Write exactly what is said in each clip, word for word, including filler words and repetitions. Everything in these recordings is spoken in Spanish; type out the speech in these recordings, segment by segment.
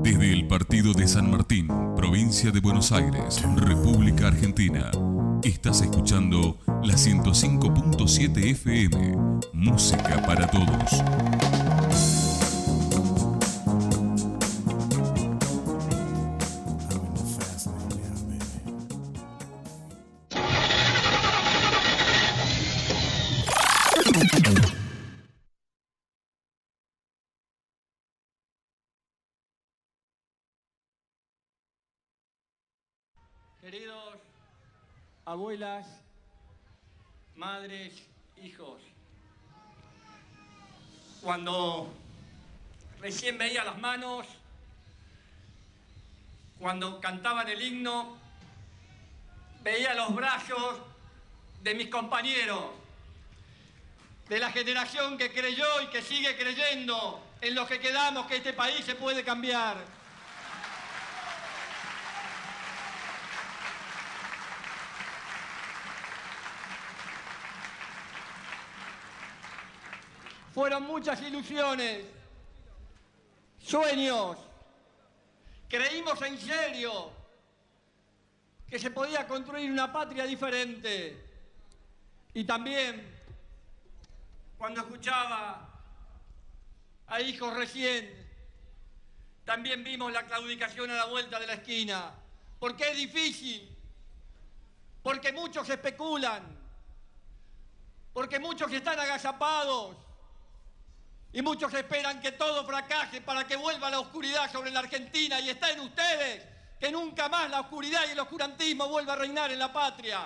Desde el partido de San Martín, provincia de Buenos Aires, República Argentina, estás escuchando la ciento cinco punto siete F M, música para todos. Queridos abuelas, madres, hijos, cuando recién veía las manos, cuando cantaban el himno, veía los brazos de mis compañeros, de la generación que creyó y que sigue creyendo en los que quedamos, que este país se puede cambiar. Fueron muchas ilusiones, sueños. Creímos en serio que se podía construir una patria diferente. Y también, cuando escuchaba a hijos recién, también vimos la claudicación a la vuelta de la esquina. Porque es difícil, porque muchos especulan, porque muchos están agazapados, y muchos esperan que todo fracase para que vuelva la oscuridad sobre la Argentina, y está en ustedes que nunca más la oscuridad y el oscurantismo vuelva a reinar en la patria.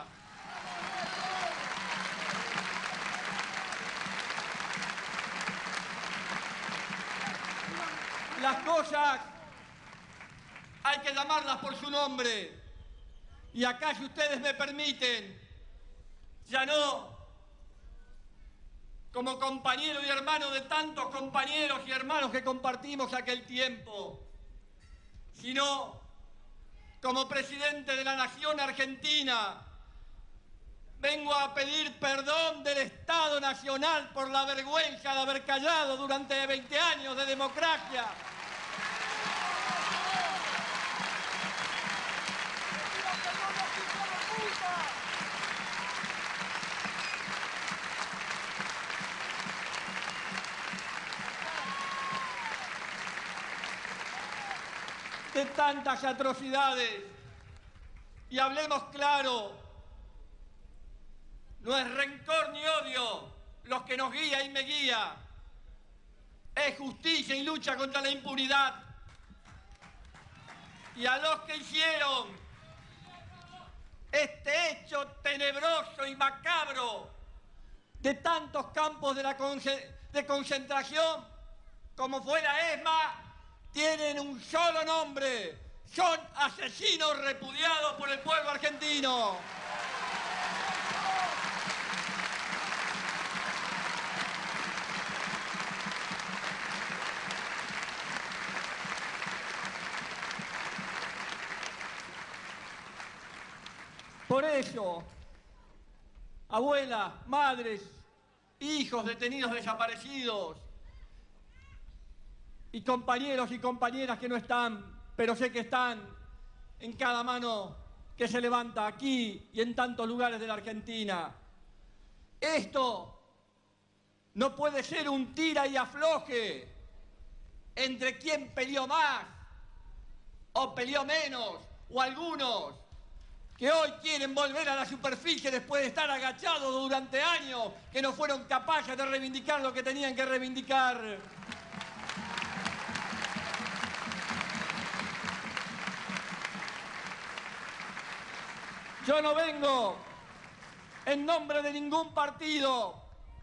Las cosas hay que llamarlas por su nombre, y acá, si ustedes me permiten, ya no como compañero y hermano de tantos compañeros y hermanos que compartimos aquel tiempo, sino como presidente de la Nación Argentina, vengo a pedir perdón del Estado Nacional por la vergüenza de haber callado durante veinte años de democracia. De tantas atrocidades. Y hablemos claro, no es rencor ni odio los que nos guía y me guía, es justicia y lucha contra la impunidad. Y a los que hicieron este hecho tenebroso y macabro de tantos campos de, la conce- de concentración, como fue la ESMA, tienen un solo nombre: son asesinos repudiados por el pueblo argentino. Por eso, abuelas, madres, hijos detenidos desaparecidos, y compañeros y compañeras que no están, pero sé que están en cada mano que se levanta aquí y en tantos lugares de la Argentina. Esto no puede ser un tira y afloje entre quién peleó más o peleó menos, o algunos que hoy quieren volver a la superficie después de estar agachados durante años, que no fueron capaces de reivindicar lo que tenían que reivindicar. Yo no vengo en nombre de ningún partido,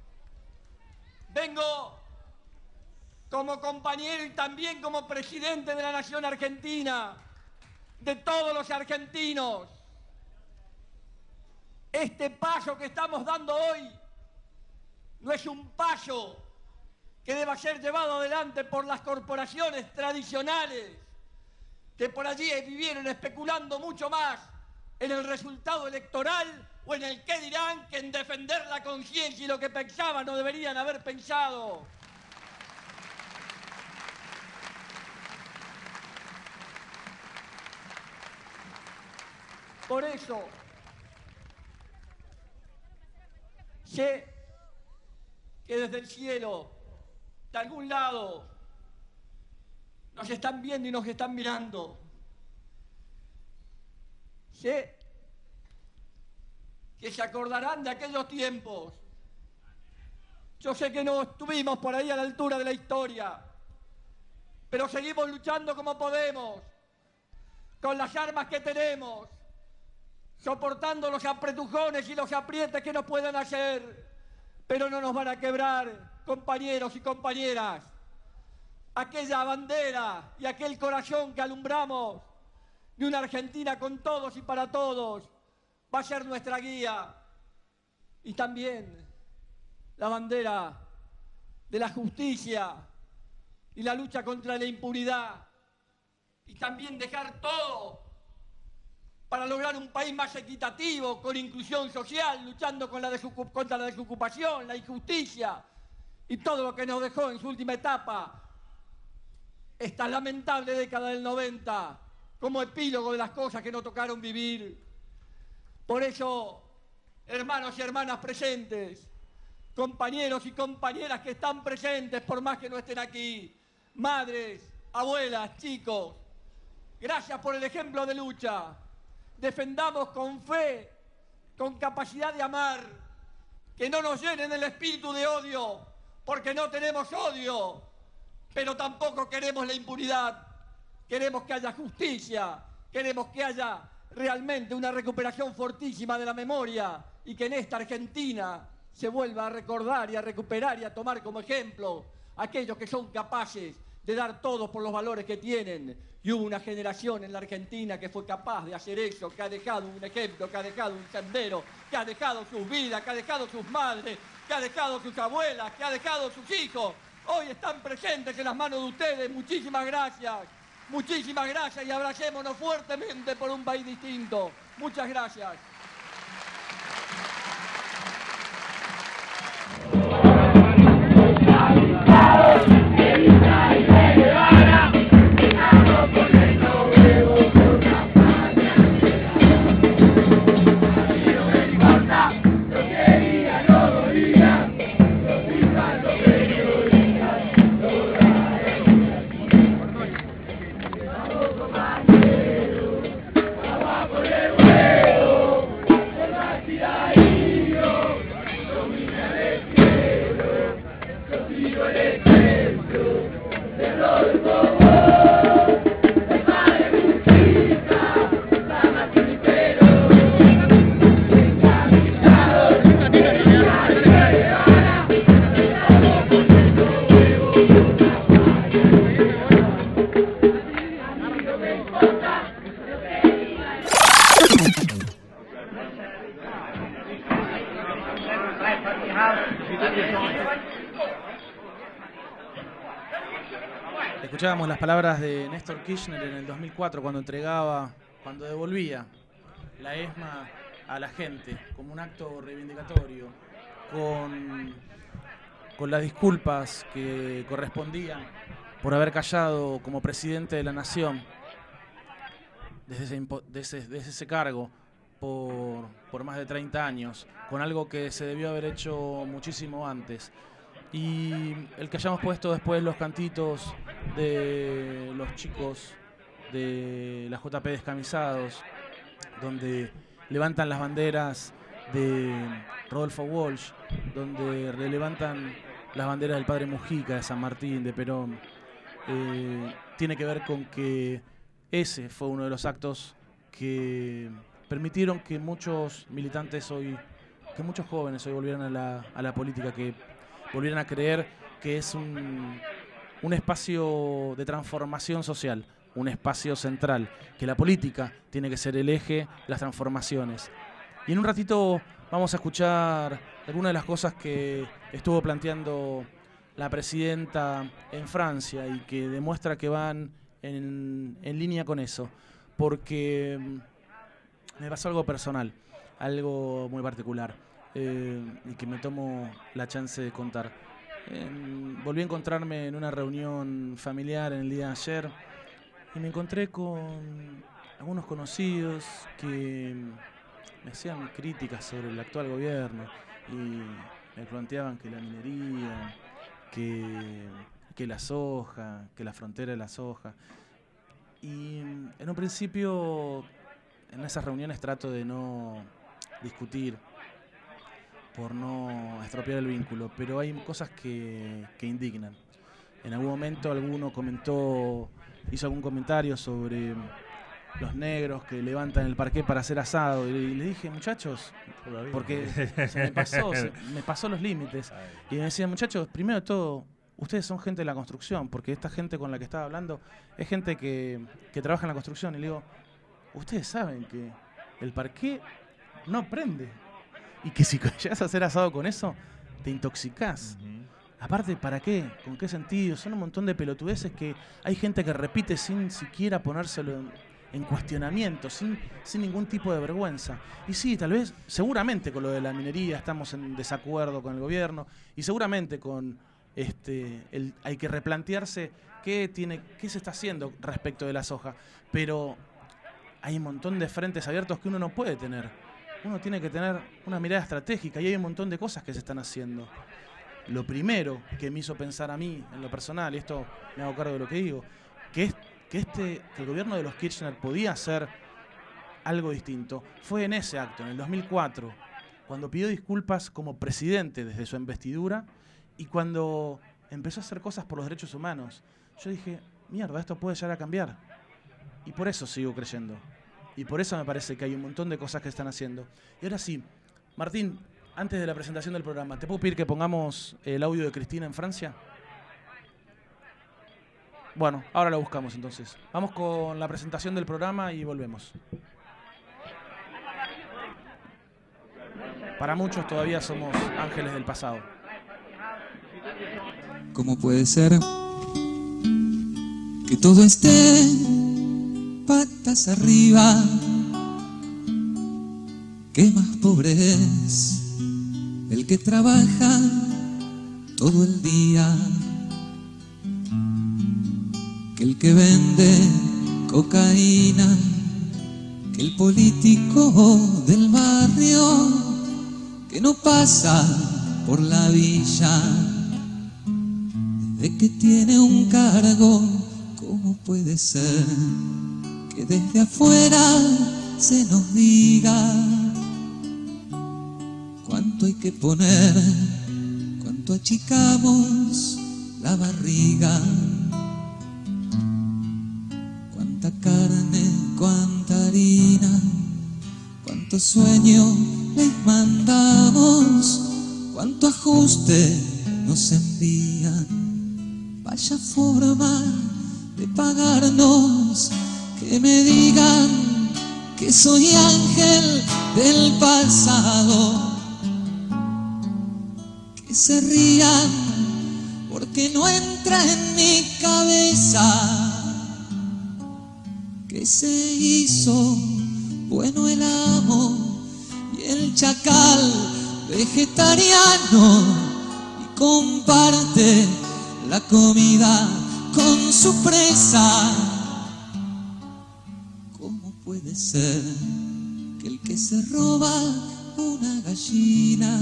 vengo como compañero y también como presidente de la Nación Argentina, de todos los argentinos. Este paso que estamos dando hoy no es un paso que deba ser llevado adelante por las corporaciones tradicionales, que por allí vivieron especulando mucho más en el resultado electoral o en el qué dirán que en defender la conciencia y lo que pensaban no deberían haber pensado. Por eso, sé que desde el cielo, de algún lado, nos están viendo y nos están mirando. Sé que se acordarán de aquellos tiempos. Yo sé que no estuvimos por ahí a la altura de la historia, pero seguimos luchando como podemos, con las armas que tenemos, soportando los apretujones y los aprietes que nos puedan hacer, pero no nos van a quebrar, compañeros y compañeras. Aquella bandera y aquel corazón que alumbramos de una Argentina con todos y para todos va a ser nuestra guía. Y también la bandera de la justicia y la lucha contra la impunidad. Y también dejar todo para lograr un país más equitativo, con inclusión social, luchando con la desocup- contra la desocupación, la injusticia y todo lo que nos dejó en su última etapa esta lamentable década del noventa, como epílogo de las cosas que nos tocaron vivir. Por eso, hermanos y hermanas presentes, compañeros y compañeras que están presentes por más que no estén aquí, madres, abuelas, chicos, gracias por el ejemplo de lucha. Defendamos con fe, con capacidad de amar, que no nos llenen el espíritu de odio, porque no tenemos odio, pero tampoco queremos la impunidad. Queremos que haya justicia, queremos que haya realmente una recuperación fortísima de la memoria y que en esta Argentina se vuelva a recordar y a recuperar y a tomar como ejemplo aquellos que son capaces de dar todo por los valores que tienen. Y hubo una generación en la Argentina que fue capaz de hacer eso, que ha dejado un ejemplo, que ha dejado un sendero, que ha dejado sus vidas, que ha dejado sus madres, que ha dejado sus abuelas, que ha dejado sus hijos. Hoy están presentes en las manos de ustedes. Muchísimas gracias, muchísimas gracias y abracémonos fuertemente por un país distinto. Muchas gracias. Escuchábamos las palabras de Néstor Kirchner en el dos mil cuatro cuando entregaba, cuando devolvía la ESMA a la gente como un acto reivindicatorio, con, con las disculpas que correspondían por haber callado como presidente de la nación desde ese, desde, desde ese cargo por, por más de treinta años, con algo que se debió haber hecho muchísimo antes. Y el que hayamos puesto después los cantitos de los chicos de la J P Descamisados, donde levantan las banderas de Rodolfo Walsh, donde levantan las banderas del Padre Mujica, de San Martín, de Perón, eh, tiene que ver con que ese fue uno de los actos que permitieron que muchos militantes hoy, que muchos jóvenes hoy volvieran a la, a la política, que volvieran a creer que es un, un espacio de transformación social, un espacio central, que la política tiene que ser el eje de las transformaciones. Y en un ratito vamos a escuchar algunas de las cosas que estuvo planteando la presidenta en Francia y que demuestra que van en, en línea con eso, porque me pasó algo personal, algo muy particular. Eh, y que me tomo la chance de contar. Eh, volví a encontrarme en una reunión familiar en el día de ayer y me encontré con algunos conocidos que me hacían críticas sobre el actual gobierno y me planteaban que la minería, que, que la soja, que la frontera de la soja. Y en un principio, en esas reuniones trato de no discutir por no estropear el vínculo, pero hay cosas que, que indignan. En algún momento alguno comentó, hizo algún comentario sobre los negros que levantan el parqué para hacer asado, y le dije, muchachos, porque se me pasó, se me pasó los límites, y me decían, muchachos, primero de todo, ustedes son gente de la construcción, porque esta gente con la que estaba hablando es gente que, que trabaja en la construcción, y le digo, ustedes saben que el parqué no prende, y que si llegas a hacer asado con eso, te intoxicás. Uh-huh. Aparte, ¿para qué? ¿Con qué sentido? Son un montón de pelotudeces que hay gente que repite sin siquiera ponérselo en, en cuestionamiento, sin, sin ningún tipo de vergüenza. Y sí, tal vez, seguramente con lo de la minería estamos en desacuerdo con el gobierno, y seguramente con este el, hay que replantearse qué, tiene, qué se está haciendo respecto de la soja. Pero hay un montón de frentes abiertos que uno no puede tener. Uno tiene que tener una mirada estratégica y hay un montón de cosas que se están haciendo. Lo primero que me hizo pensar a mí, en lo personal, y esto me hago cargo de lo que digo, que, es, que, este, que el gobierno de los Kirchner podía hacer algo distinto, fue en ese acto, en el dos mil cuatro, cuando pidió disculpas como presidente desde su investidura y cuando empezó a hacer cosas por los derechos humanos. Yo dije, mierda, esto puede llegar a cambiar. Y por eso sigo creyendo. Y por eso me parece que hay un montón de cosas que están haciendo. Y ahora sí, Martín, antes de la presentación del programa, ¿te puedo pedir que pongamos el audio de Cristina en Francia? Bueno, ahora lo buscamos entonces. Vamos con la presentación del programa y volvemos. Para muchos todavía somos ángeles del pasado. ¿Cómo puede ser que todo esté patas arriba? ¿Qué más pobre es el que trabaja todo el día que el que vende cocaína, que el político del barrio que no pasa por la villa desde que tiene un cargo? ¿Cómo puede ser que desde afuera se nos diga cuánto hay que poner, cuánto achicamos la barriga, cuánta carne, cuánta harina, cuánto sueño les mandamos, cuánto ajuste nos envían? Vaya forma de pagarnos, que me digan que soy ángel del pasado, que se rían porque no entra en mi cabeza que se hizo bueno el amo y el chacal vegetariano y comparte la comida con su presa. ¿Cómo puede ser que el que se roba una gallina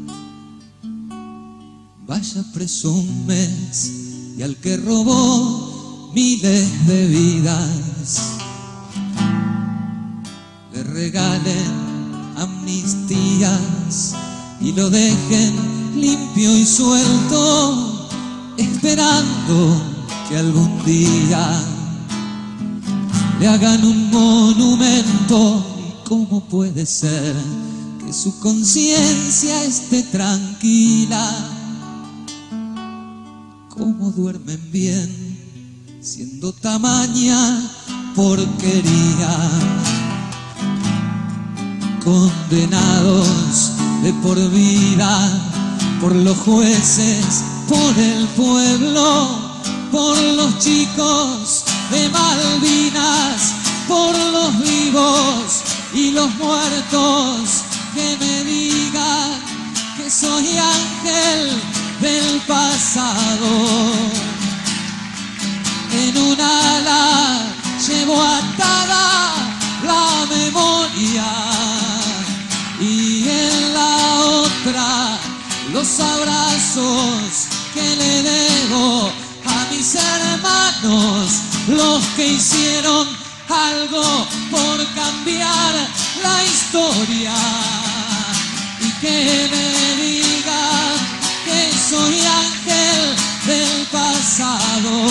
vaya preso un mes y al que robó miles de vidas le regalen amnistías y lo dejen limpio y suelto, esperando que algún día le hagan un monumento? ¿Y cómo puede ser que su conciencia esté tranquila? ¿Cómo duermen bien siendo tamaña porquería? Condenados de por vida por los jueces, por el pueblo, por los chicos de Malvinas, por los vivos y los muertos, que me digan que soy ángel del pasado. En un ala llevo atada los abrazos que le debo a mis hermanos, los que hicieron algo por cambiar la historia, y que me digan que soy ángel del pasado,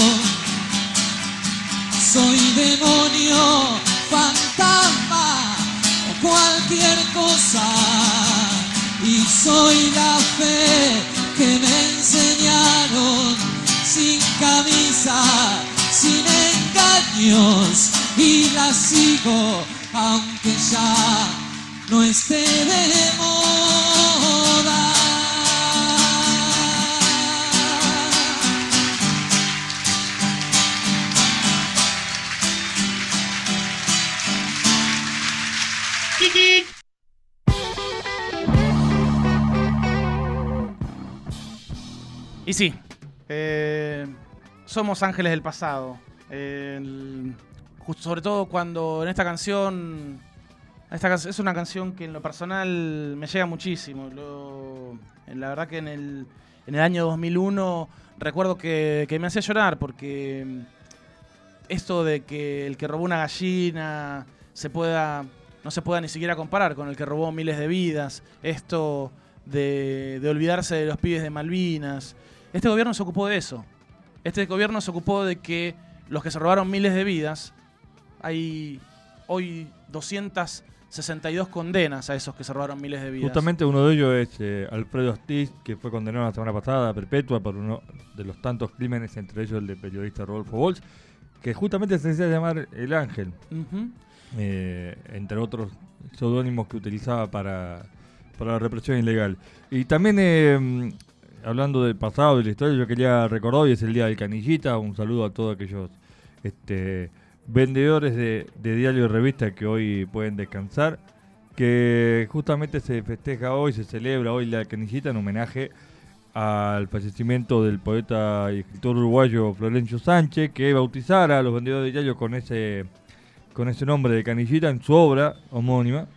soy demonio, fantasma o cualquier cosa, y soy la fe que me enseñaron, sin camisa, sin engaños, y la sigo aunque ya no esté de moda. Y sí, eh, somos ángeles del pasado. Eh, el, justo, sobre todo cuando en esta canción, esta can- es una canción que en lo personal me llega muchísimo. Lo, en la verdad que en el, en el año dos mil uno recuerdo que, que me hacía llorar porque esto de que el que robó una gallina se pueda, no se pueda ni siquiera comparar con el que robó miles de vidas, esto de, de olvidarse de los pibes de Malvinas. Este gobierno se ocupó de eso. Este gobierno se ocupó de que los que se robaron miles de vidas, hay hoy doscientas sesenta y dos condenas a esos que se robaron miles de vidas. Justamente uno de ellos es eh, Alfredo Astiz, que fue condenado la semana pasada a perpetua por uno de los tantos crímenes, entre ellos el del periodista Rodolfo Bols, que justamente se hacía llamar El Ángel, Uh-huh. eh, entre otros seudónimos que utilizaba para, para la represión ilegal. Y también, eh, hablando del pasado y la historia, yo quería recordar, hoy es el Día del Canillita, un saludo a todos aquellos este, vendedores de, de diario y revista que hoy pueden descansar, que justamente se festeja hoy, se celebra hoy la Canillita en homenaje al fallecimiento del poeta y escritor uruguayo Florencio Sánchez, que bautizara a los vendedores de diario con ese, con ese nombre de Canillita en su obra homónima.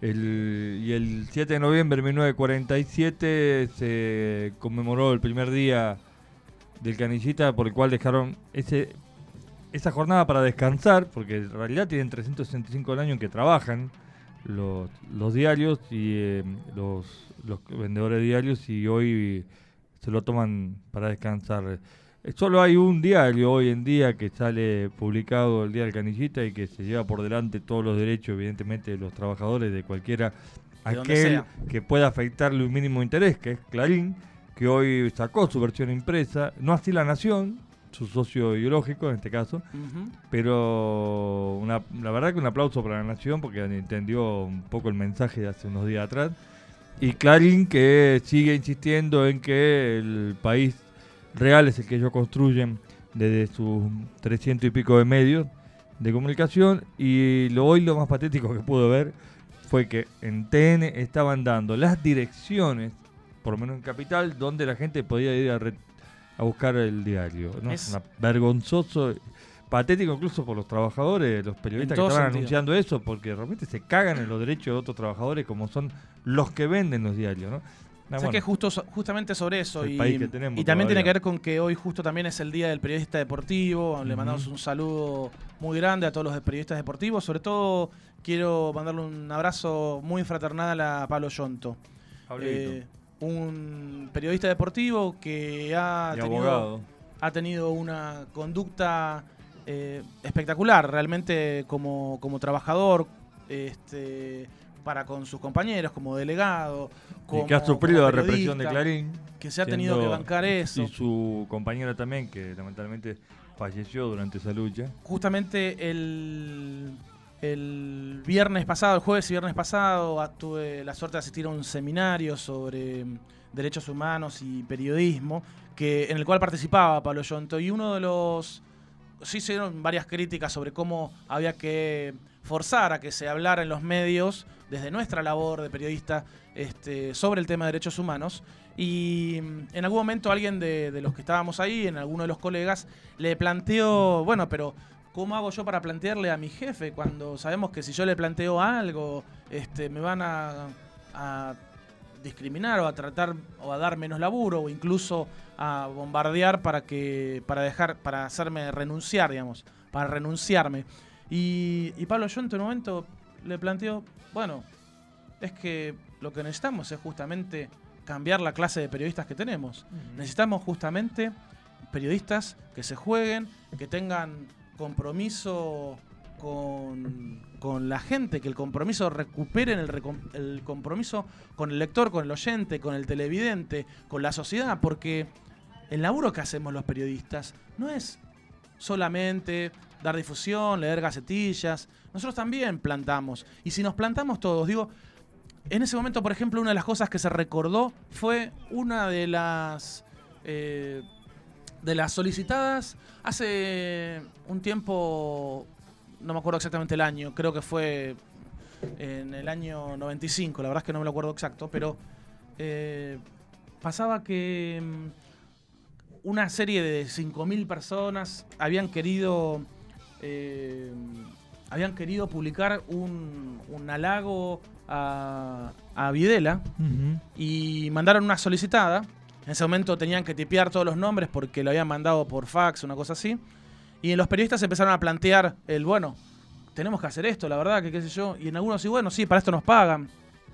El, y el siete de noviembre de mil novecientos cuarenta y siete se conmemoró el primer día del Canillita, por el cual dejaron ese esa jornada para descansar, porque en realidad tienen trescientos sesenta y cinco al año en que trabajan los, los diarios y eh, los, los vendedores de diarios, y hoy se lo toman para descansar. Eh, Solo hay un diario hoy en día que sale publicado el día del Canillita y que se lleva por delante todos los derechos, evidentemente, de los trabajadores, de cualquiera, De donde aquel sea. que pueda afectarle un mínimo interés, que es Clarín, que hoy sacó su versión impresa, no así La Nación, su socio ideológico en este caso, Uh-huh. pero una, la verdad que un aplauso para La Nación porque entendió un poco el mensaje de hace unos días atrás. Y Clarín, que sigue insistiendo en que el país real es el que ellos construyen desde sus trescientos y pico de medios de comunicación. Y lo, hoy lo más patético que pude ver fue que en T N estaban dando las direcciones, por lo menos en Capital, donde la gente podía ir a, re, a buscar el diario, ¿no? Es- Es una, vergonzoso, patético incluso por los trabajadores, los periodistas que todo estaban sentido. anunciando eso, porque realmente se cagan en los derechos de otros trabajadores como son los que venden los diarios, ¿no? Ah, Sé bueno, que justo, so- justamente sobre eso, el y, país que tenemos y también todavía. tiene que ver con que hoy justo también es el Día del Periodista Deportivo. Le Ujú. mandamos un saludo muy grande a todos los periodistas deportivos. Sobre todo quiero mandarle un abrazo muy fraternal a Pablo Yonto, Pablito. eh, un periodista deportivo que ha Y tenido, abogado. ha tenido una conducta eh, espectacular, realmente como, como trabajador, este, para con sus compañeros, como delegado. Como, y que ha sufrido como la represión de periodista, Clarín. que se ha tenido que siendo- bancar eso. Y su compañera también, que lamentablemente falleció durante esa lucha. Justamente el, el viernes pasado, el jueves y viernes pasado, a- tuve la suerte de asistir a un seminario sobre mm, derechos humanos y periodismo, que, en el cual participaba Pablo Yonto, y uno de los... Sí se dieron varias críticas sobre cómo había que forzar a que se hablara en los medios, desde nuestra labor de periodista, este, sobre el tema de derechos humanos. Y mm, en algún momento alguien de, de los que estábamos ahí, en alguno de los colegas, le planteó, bueno, pero ¿cómo hago yo para plantearle a mi jefe cuando sabemos que si yo le planteo algo, este, me van a, a discriminar o a tratar o a dar menos laburo o incluso a bombardear para que para dejar para hacerme renunciar, digamos, para renunciarme. Y, y Pablo, yo en tu momento le planteo, bueno, es que lo que necesitamos es justamente cambiar la clase de periodistas que tenemos. Uh-huh. Necesitamos justamente periodistas que se jueguen, que tengan compromiso con, con la gente, que el compromiso recuperen el, recom, el compromiso con el lector, con el oyente, con el televidente, con la sociedad, porque el laburo que hacemos los periodistas no es solamente dar difusión, leer gacetillas. Nosotros también plantamos. Y si nos plantamos todos, digo, en ese momento, por ejemplo, una de las cosas que se recordó fue una de las eh, de las solicitadas hace un tiempo, no me acuerdo exactamente el año, creo que fue en el año noventa y cinco, la verdad es que no me lo acuerdo exacto, pero eh, pasaba que una serie de cinco mil personas habían querido eh, habían querido publicar un, un halago a, a Videla. Uh-huh. Y mandaron una solicitada. En ese momento tenían que tipear todos los nombres porque lo habían mandado por fax, una cosa así. Y los periodistas empezaron a plantear el, bueno, tenemos que hacer esto, la verdad, que qué sé yo. Y en algunos, sí, bueno, sí, para esto nos pagan.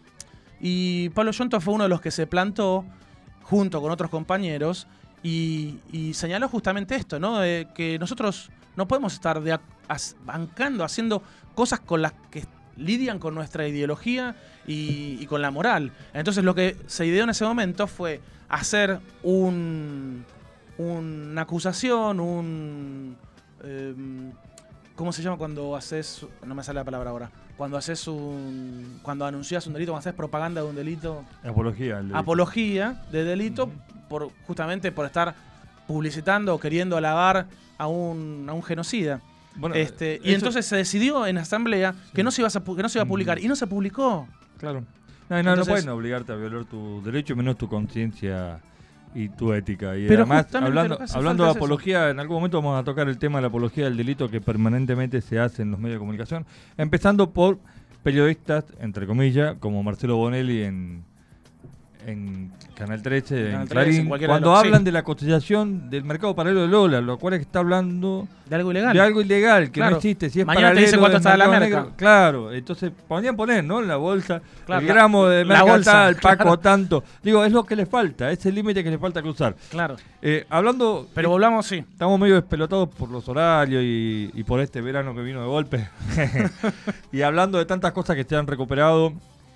Y Pablo Yonto fue uno de los que se plantó junto con otros compañeros y, y señaló justamente esto, ¿no? De que nosotros no podemos estar de a, as, bancando, haciendo cosas con las que lidian con nuestra ideología y, y con la moral. Entonces lo que se ideó en ese momento fue hacer un, una acusación, un... Eh, ¿cómo se llama cuando haces... No me sale la palabra ahora. Cuando haces un... Cuando anuncias un delito, cuando haces propaganda de un delito... Apología. Apología de delito, uh-huh. por justamente por estar publicitando o queriendo alabar a un, a un genocida. Bueno, este, y entonces se decidió en asamblea sí. que, no se iba a, que no se iba a publicar, mm. y no se publicó. Claro. No, no, entonces, no pueden obligarte a violar tu derecho, menos tu conciencia y tu ética. Y pero además, hablando, hablando de apología, eso. En algún momento vamos a tocar el tema de la apología del delito que permanentemente se hace en los medios de comunicación, empezando por periodistas, entre comillas, como Marcelo Bonelli en... en Canal trece, en Clarín, trece, cuando de hablan sí. de la cotización del mercado paralelo del dólar, lo cual está hablando de algo ilegal, de algo ilegal que claro. no existe, si es mañana paralelo te dice cuánto está la merca. Claro, entonces podrían poner, ¿no? En la bolsa, claro, el gramo de merca tal, el paco claro. tanto. Digo, es lo que le falta, es el límite que le falta cruzar. Claro. Eh, hablando... Pero volvamos, sí. Estamos medio despelotados por los horarios y, y por este verano que vino de golpe. Y hablando de tantas cosas que se han recuperado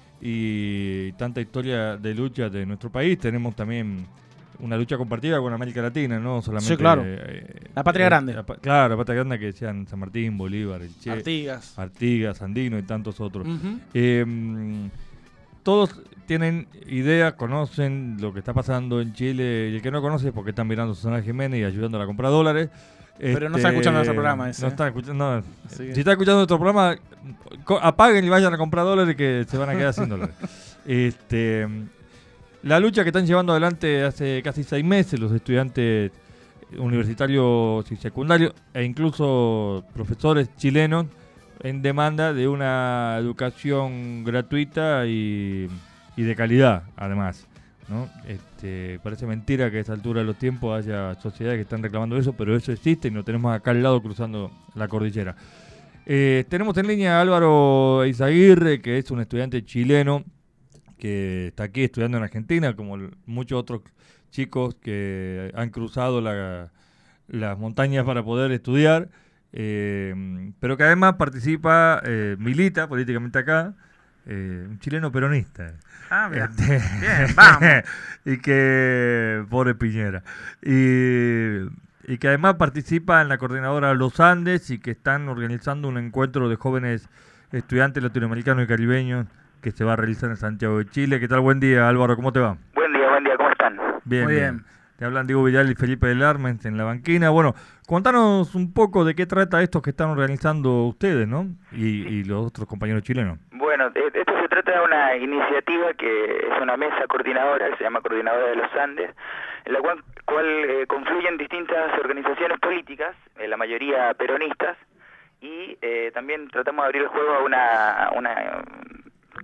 y tanta historia de lucha de nuestro país, tenemos también una lucha compartida con América Latina, no solamente... Sí, claro. Eh, la patria eh, grande. La, claro, la patria grande que decían San Martín, Bolívar, el Che, Artigas. Artigas, Sandino y tantos otros. Uh-huh. Eh, todos tienen ideas, conocen lo que está pasando en Chile, y el que no conoce es porque están mirando a Susana Jiménez y ayudándola a comprar dólares. Pero este, no está escuchando nuestro programa ese. No está escuchando, no. Si está escuchando nuestro programa, apaguen y vayan a comprar dólares que se van a quedar sin dólares. Este, la lucha que están llevando adelante hace casi seis meses los estudiantes universitarios y secundarios e incluso profesores chilenos en demanda de una educación gratuita y, y de calidad, además, ¿no? Este, parece mentira que a esta altura de los tiempos haya sociedades que están reclamando eso, pero eso existe y lo tenemos acá al lado cruzando la cordillera. Eh, tenemos en línea a Álvaro Eizaguirre, que es un estudiante chileno que está aquí estudiando en Argentina, como muchos otros chicos que han cruzado la, las montañas para poder estudiar, eh, pero que además participa, eh, milita políticamente acá, eh, un chileno peronista. Ah, bien, este, bien, vamos. Y que, pobre Piñera, y, y que además participa en la coordinadora Los Andes y que están organizando un encuentro de jóvenes estudiantes latinoamericanos y caribeños que se va a realizar en Santiago de Chile. ¿Qué tal? Buen día, Álvaro, ¿cómo te va? Buen día, buen día, ¿cómo están? Bien, muy bien. bien. Te hablan Diego Vidal y Felipe del Arment en la banquina. Bueno, contanos un poco de qué trata esto que están organizando ustedes, ¿no? Y, y los otros compañeros chilenos. Bueno, esto se trata de una iniciativa que es una mesa coordinadora, que se llama Coordinadora de los Andes, en la cual, cual eh, confluyen distintas organizaciones políticas, eh, la mayoría peronistas, y eh, también tratamos de abrir el juego a una, una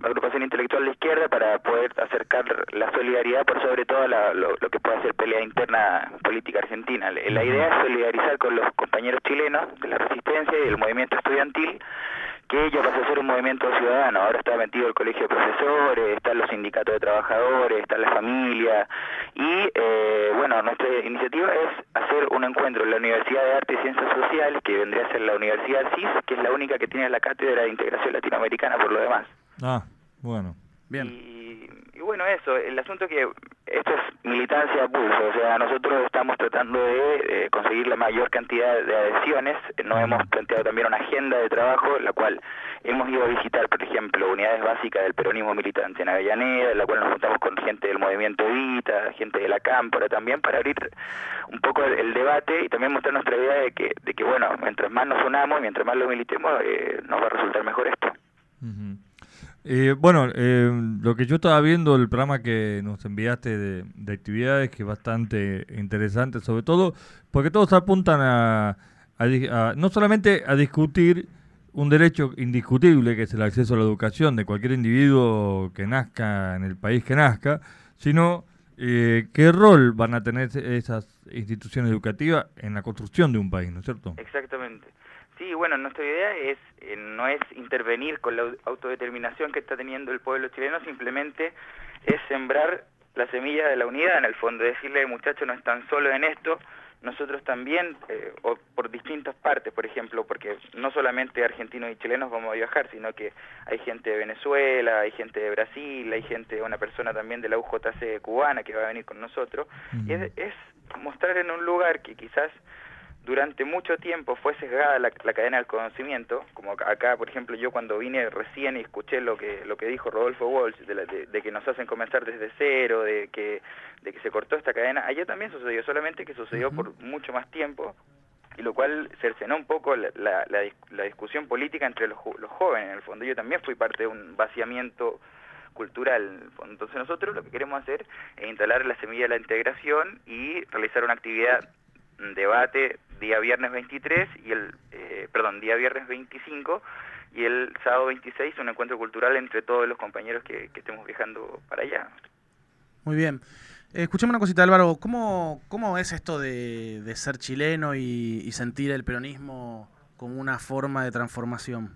agrupación intelectual de izquierda para poder acercar la solidaridad por sobre todo la, lo, lo que puede ser pelea interna política argentina. La idea es solidarizar con los compañeros chilenos de la resistencia y del movimiento estudiantil, que ya pasó a ser un movimiento ciudadano. Ahora está metido el colegio de profesores, están los sindicatos de trabajadores, está la familia, y eh, bueno, nuestra iniciativa es hacer un encuentro en la Universidad de Arte y Ciencias Sociales, que vendría a ser la Universidad C I S, que es la única que tiene la cátedra de integración latinoamericana por lo demás. Ah, bueno. Bien. Y, y bueno, eso, el asunto es que esto es militancia a pulso, o sea, nosotros estamos tratando de eh, conseguir la mayor cantidad de adhesiones. Nos hemos planteado también una agenda de trabajo, la cual hemos ido a visitar, por ejemplo, unidades básicas del peronismo militante en Avellaneda, en la cual nos juntamos con gente del movimiento Evita, gente de la Cámpora también, para abrir un poco el, el debate y también mostrar nuestra idea de que, de que bueno, mientras más nos unamos, mientras más lo militemos, eh, nos va a resultar mejor esto. Uh-huh. Eh, bueno, eh, lo que yo estaba viendo, el programa que nos enviaste de, de actividades, que es bastante interesante, sobre todo porque todos apuntan a, a, a no solamente a discutir un derecho indiscutible, que es el acceso a la educación de cualquier individuo que nazca en el país que nazca, sino eh, qué rol van a tener esas instituciones educativas en la construcción de un país, ¿no es cierto? Exactamente. Sí, bueno, nuestra idea es eh, no es intervenir con la autodeterminación que está teniendo el pueblo chileno, simplemente es sembrar la semilla de la unidad, en el fondo, decirle, muchachos, no están solos en esto, nosotros también, eh, o por distintas partes, por ejemplo, porque no solamente argentinos y chilenos vamos a viajar, sino que hay gente de Venezuela, hay gente de Brasil, hay gente, una persona también de la U J C cubana que va a venir con nosotros, uh-huh. y es, es mostrar en un lugar que quizás durante mucho tiempo fue sesgada la, la cadena del conocimiento, como acá, por ejemplo, yo cuando vine recién y escuché lo que lo que dijo Rodolfo Walsh, de, la, de, de que nos hacen comenzar desde cero, de que de que se cortó esta cadena, allá también sucedió, solamente que sucedió uh-huh. por mucho más tiempo, y lo cual cercenó un poco la, la, la, la discusión política entre los, los jóvenes, en el fondo. Yo también fui parte de un vaciamiento cultural. Entonces nosotros lo que queremos hacer es instalar la semilla de la integración y realizar una actividad, debate, día viernes veintitrés y el eh, perdón día viernes veinticinco y el sábado veintiséis un encuentro cultural entre todos los compañeros que, que estemos viajando para allá. Muy bien. Eh, escuchame una cosita, Álvaro. ¿Cómo, cómo es esto de, de ser chileno y, y sentir el peronismo como una forma de transformación?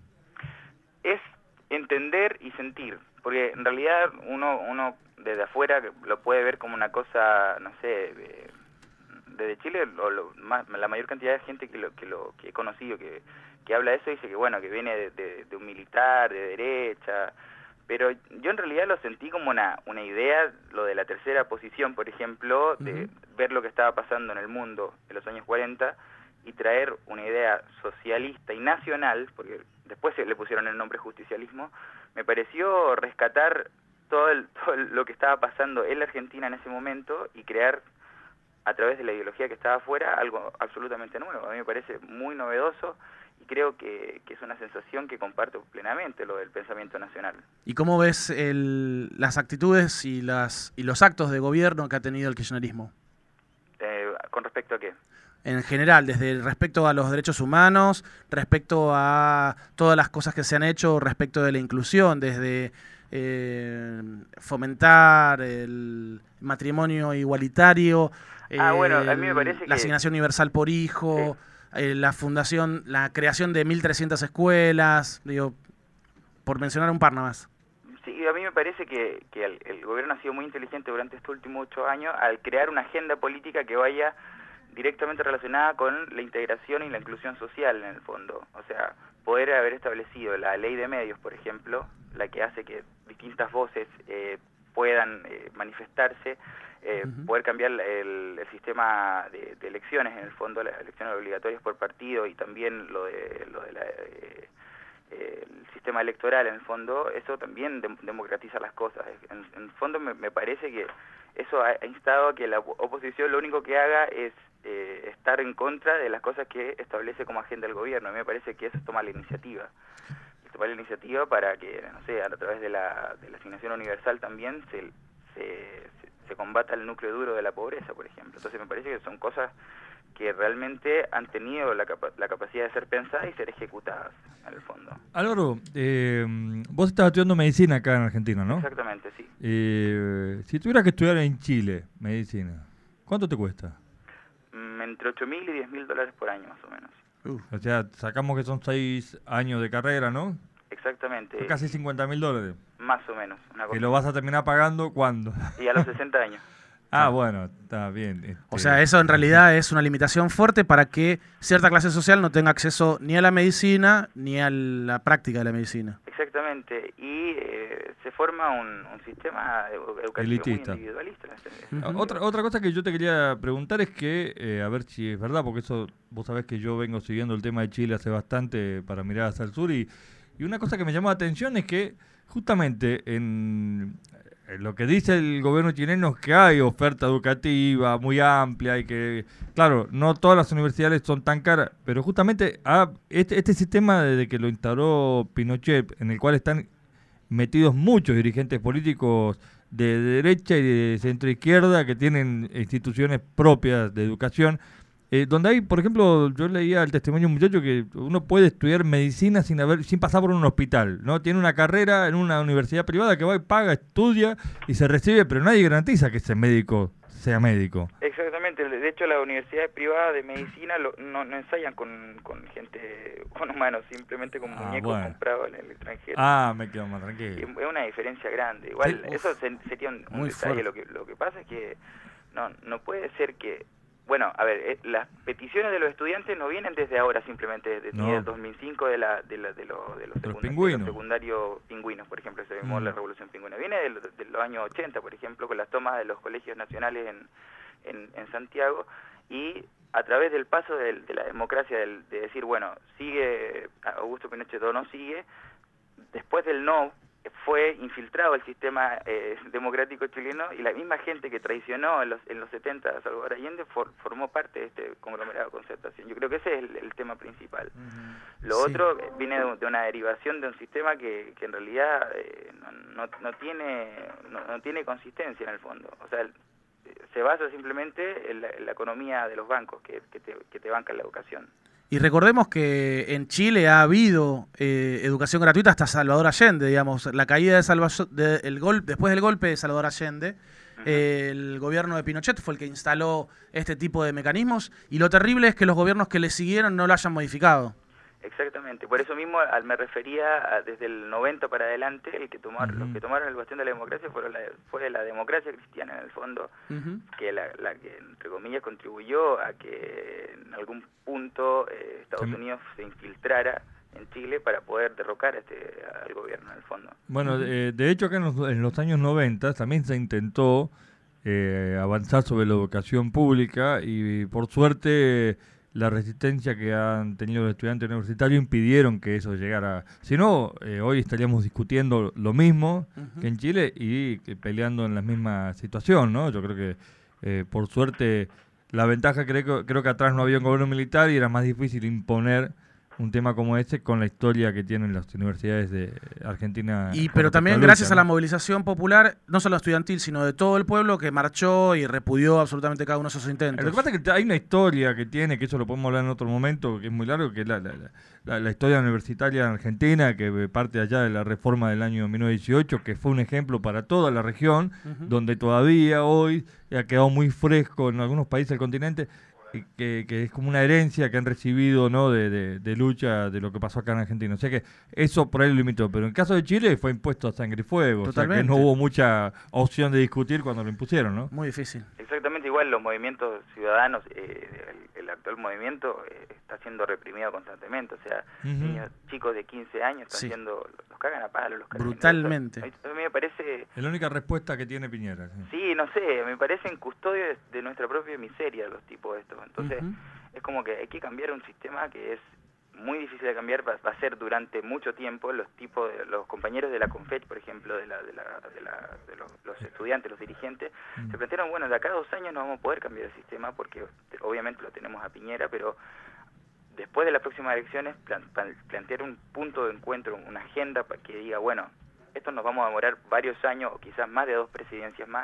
Es entender y sentir, porque en realidad uno uno desde afuera lo puede ver como una cosa, no sé, eh, desde Chile lo, lo, más, la mayor cantidad de gente que lo que lo que he conocido que, que habla de eso dice que bueno, que viene de, de, de un militar, de derecha, pero yo en realidad lo sentí como una una idea, lo de la tercera posición, por ejemplo, de uh-huh. ver lo que estaba pasando en el mundo en los años cuarenta y traer una idea socialista y nacional, porque después le pusieron el nombre justicialismo, me pareció rescatar todo, el, todo lo que estaba pasando en la Argentina en ese momento y crear a través de la ideología que estaba afuera algo absolutamente nuevo. A mí me parece muy novedoso y creo que, que es una sensación que comparto plenamente, lo del pensamiento nacional. ¿Y cómo ves el, las actitudes y, las, y los actos de gobierno que ha tenido el kirchnerismo? Eh, ¿Con respecto a qué? En general, desde el respecto a los derechos humanos, respecto a todas las cosas que se han hecho respecto de la inclusión, desde eh, fomentar el matrimonio igualitario, ah, bueno, a mí me parece la que... asignación universal por hijo, sí. eh, la fundación, la creación de mil trescientas escuelas, digo, por mencionar un par nada más. Sí, a mí me parece que, que el, el gobierno ha sido muy inteligente durante estos últimos ocho años al crear una agenda política que vaya directamente relacionada con la integración y la inclusión social en el fondo. O sea, poder haber establecido la ley de medios, por ejemplo, la que hace que distintas voces eh, puedan eh, manifestarse, eh, uh-huh. poder cambiar el, el sistema de, de elecciones, en el fondo, las elecciones obligatorias por partido y también lo de, lo de la... Eh, el sistema electoral, en el fondo, eso también de, democratiza las cosas. En, en el fondo me, me parece que eso ha, ha instado a que la oposición lo único que haga es eh, estar en contra de las cosas que establece como agenda el gobierno. A mí me parece que eso es tomar la iniciativa. Tomar la iniciativa para que, no sé, a través de la, de la asignación universal también se, se, se combata el núcleo duro de la pobreza, por ejemplo. Entonces me parece que son cosas que realmente han tenido la, capa la capacidad de ser pensadas y ser ejecutadas, en el fondo. Álvaro, eh, vos estás estudiando medicina acá en Argentina, ¿no? Exactamente, sí. Eh, si tuvieras que estudiar en Chile medicina, ¿cuánto te cuesta? Mm, entre ocho mil y diez mil dólares por año, más o menos. Uh. O sea, sacamos que son seis años de carrera, ¿no? Exactamente. Son casi cincuenta mil dólares. Más o menos. Una cosa. ¿Que lo vas a terminar pagando cuándo? Y a los sesenta años. Ah, bueno, está bien. Este... O sea, eso en realidad es una limitación fuerte para que cierta clase social no tenga acceso ni a la medicina ni a la práctica de la medicina. Exactamente. Y eh, se forma un, un sistema educativo elitista, muy individualista. Uh-huh. Otra otra cosa que yo te quería preguntar es que, eh, a ver si es verdad, porque eso vos sabés que yo vengo siguiendo el tema de Chile hace bastante para mirar hacia el sur, y, y una cosa que me llamó la atención es que justamente en... lo que dice el gobierno chileno es que hay oferta educativa muy amplia y que, claro, no todas las universidades son tan caras, pero justamente ah, este, este sistema desde que lo instauró Pinochet, en el cual están metidos muchos dirigentes políticos de derecha y de centro izquierda que tienen instituciones propias de educación, Eh, donde hay, por ejemplo, yo leía el testimonio de un muchacho que uno puede estudiar medicina sin haber, sin pasar por un hospital, ¿no? Tiene una carrera en una universidad privada que va y paga, estudia y se recibe, pero nadie garantiza que ese médico sea médico. Exactamente, de hecho las universidades privadas de medicina lo, no, no ensayan con, con gente, con humanos, simplemente con ah, muñecos bueno. comprados en el extranjero. Ah, me quedo más tranquilo. Y es una diferencia grande, igual Sí, eso se, sería un, un detalle, fuerte. lo que, lo que pasa es que no, no puede ser que... Bueno, a ver, eh, las peticiones de los estudiantes no vienen desde ahora simplemente, desde No. el dos mil cinco de, la, de, la, de, lo, de, los, De los secunda- pingüinos. de los secundarios pingüinos, por ejemplo, se llamó Mm. la Revolución Pingüina. Viene de, lo- de los años ochenta, por ejemplo, con las tomas de los colegios nacionales en, en, en Santiago, y a través del paso del, de la democracia, del, de decir, bueno, sigue Augusto Pinochet o no sigue, después del no, fue infiltrado el sistema eh, democrático chileno, y la misma gente que traicionó en los, en los setenta a Salvador Allende for, formó parte de este conglomerado de concertación. Yo creo que ese es el, el tema principal. Uh-huh. Lo Sí. otro viene de, de una derivación de un sistema que, que en realidad eh, no, no, no tiene no, no tiene consistencia en el fondo. O sea, el, se basa simplemente en la, en la economía de los bancos que, que, te, que te bancan la educación. Y recordemos que en Chile ha habido eh, educación gratuita hasta Salvador Allende, digamos, la caída de Salvador, de, el gol, después del golpe de Salvador Allende, uh-huh. eh, el gobierno de Pinochet fue el que instaló este tipo de mecanismos, y lo terrible es que los gobiernos que le siguieron no lo hayan modificado. Exactamente, por eso mismo al, me refería a, desde el noventa para adelante, el que tomaron, uh-huh. los que tomaron el bastión de la democracia fueron la, fue la democracia cristiana en el fondo, uh-huh. que la, la que entre comillas contribuyó a que en algún punto eh, Estados sí. Unidos se infiltrara en Chile para poder derrocar este al gobierno en el fondo. Bueno, de, de hecho acá en los, en los años noventa también se intentó eh, avanzar sobre la educación pública, y por suerte la resistencia que han tenido los estudiantes universitarios impidieron que eso llegara. Si no, eh, hoy estaríamos discutiendo lo mismo uh-huh. que en Chile y que peleando en la misma situación, ¿no? Yo creo que, eh, por suerte, la ventaja, creo, creo que atrás no había un gobierno militar y era más difícil imponer un tema como este con la historia que tienen las universidades de Argentina. Y pero también lucha, gracias ¿no? a la movilización popular, no solo estudiantil, sino de todo el pueblo, que marchó y repudió absolutamente cada uno de esos intentos. Lo que pasa es que hay una historia que tiene, que eso lo podemos hablar en otro momento, que es muy largo, que es la, la, la, la historia universitaria en Argentina, que parte allá de la reforma del año mil novecientos dieciocho, que fue un ejemplo para toda la región, uh-huh. donde todavía hoy ha quedado muy fresco en algunos países del continente, Que, que es como una herencia que han recibido, ¿no? de, de, de lucha de lo que pasó acá en Argentina. O sea que eso por ahí lo limitó. Pero en el caso de Chile fue impuesto a sangre y fuego. Totalmente. O sea que no hubo mucha opción de discutir cuando lo impusieron, ¿no? Muy difícil. Exactamente igual, los movimientos ciudadanos, eh, el, el actual movimiento eh, está siendo reprimido constantemente. O sea, uh-huh. niños chicos de quince años están sí. siendo, los cagan a palo, los cagan. Brutalmente. A mí me parece... Es la única respuesta que tiene Piñera. Sí, sí no sé, me parecen custodios de, de nuestra propia miseria los tipos estos. Entonces, uh-huh. es como que hay que cambiar un sistema que es muy difícil de cambiar, va, va a ser durante mucho tiempo. Los tipos de, los compañeros de la Confech, por ejemplo, de la de la de, la, de los, los estudiantes, los dirigentes, uh-huh. se plantearon, bueno, de acá a dos años no vamos a poder cambiar el sistema porque obviamente lo tenemos a Piñera, pero después de las próximas elecciones plan, plan, plantear un punto de encuentro, una agenda para que diga, bueno, esto nos vamos a demorar varios años o quizás más de dos presidencias más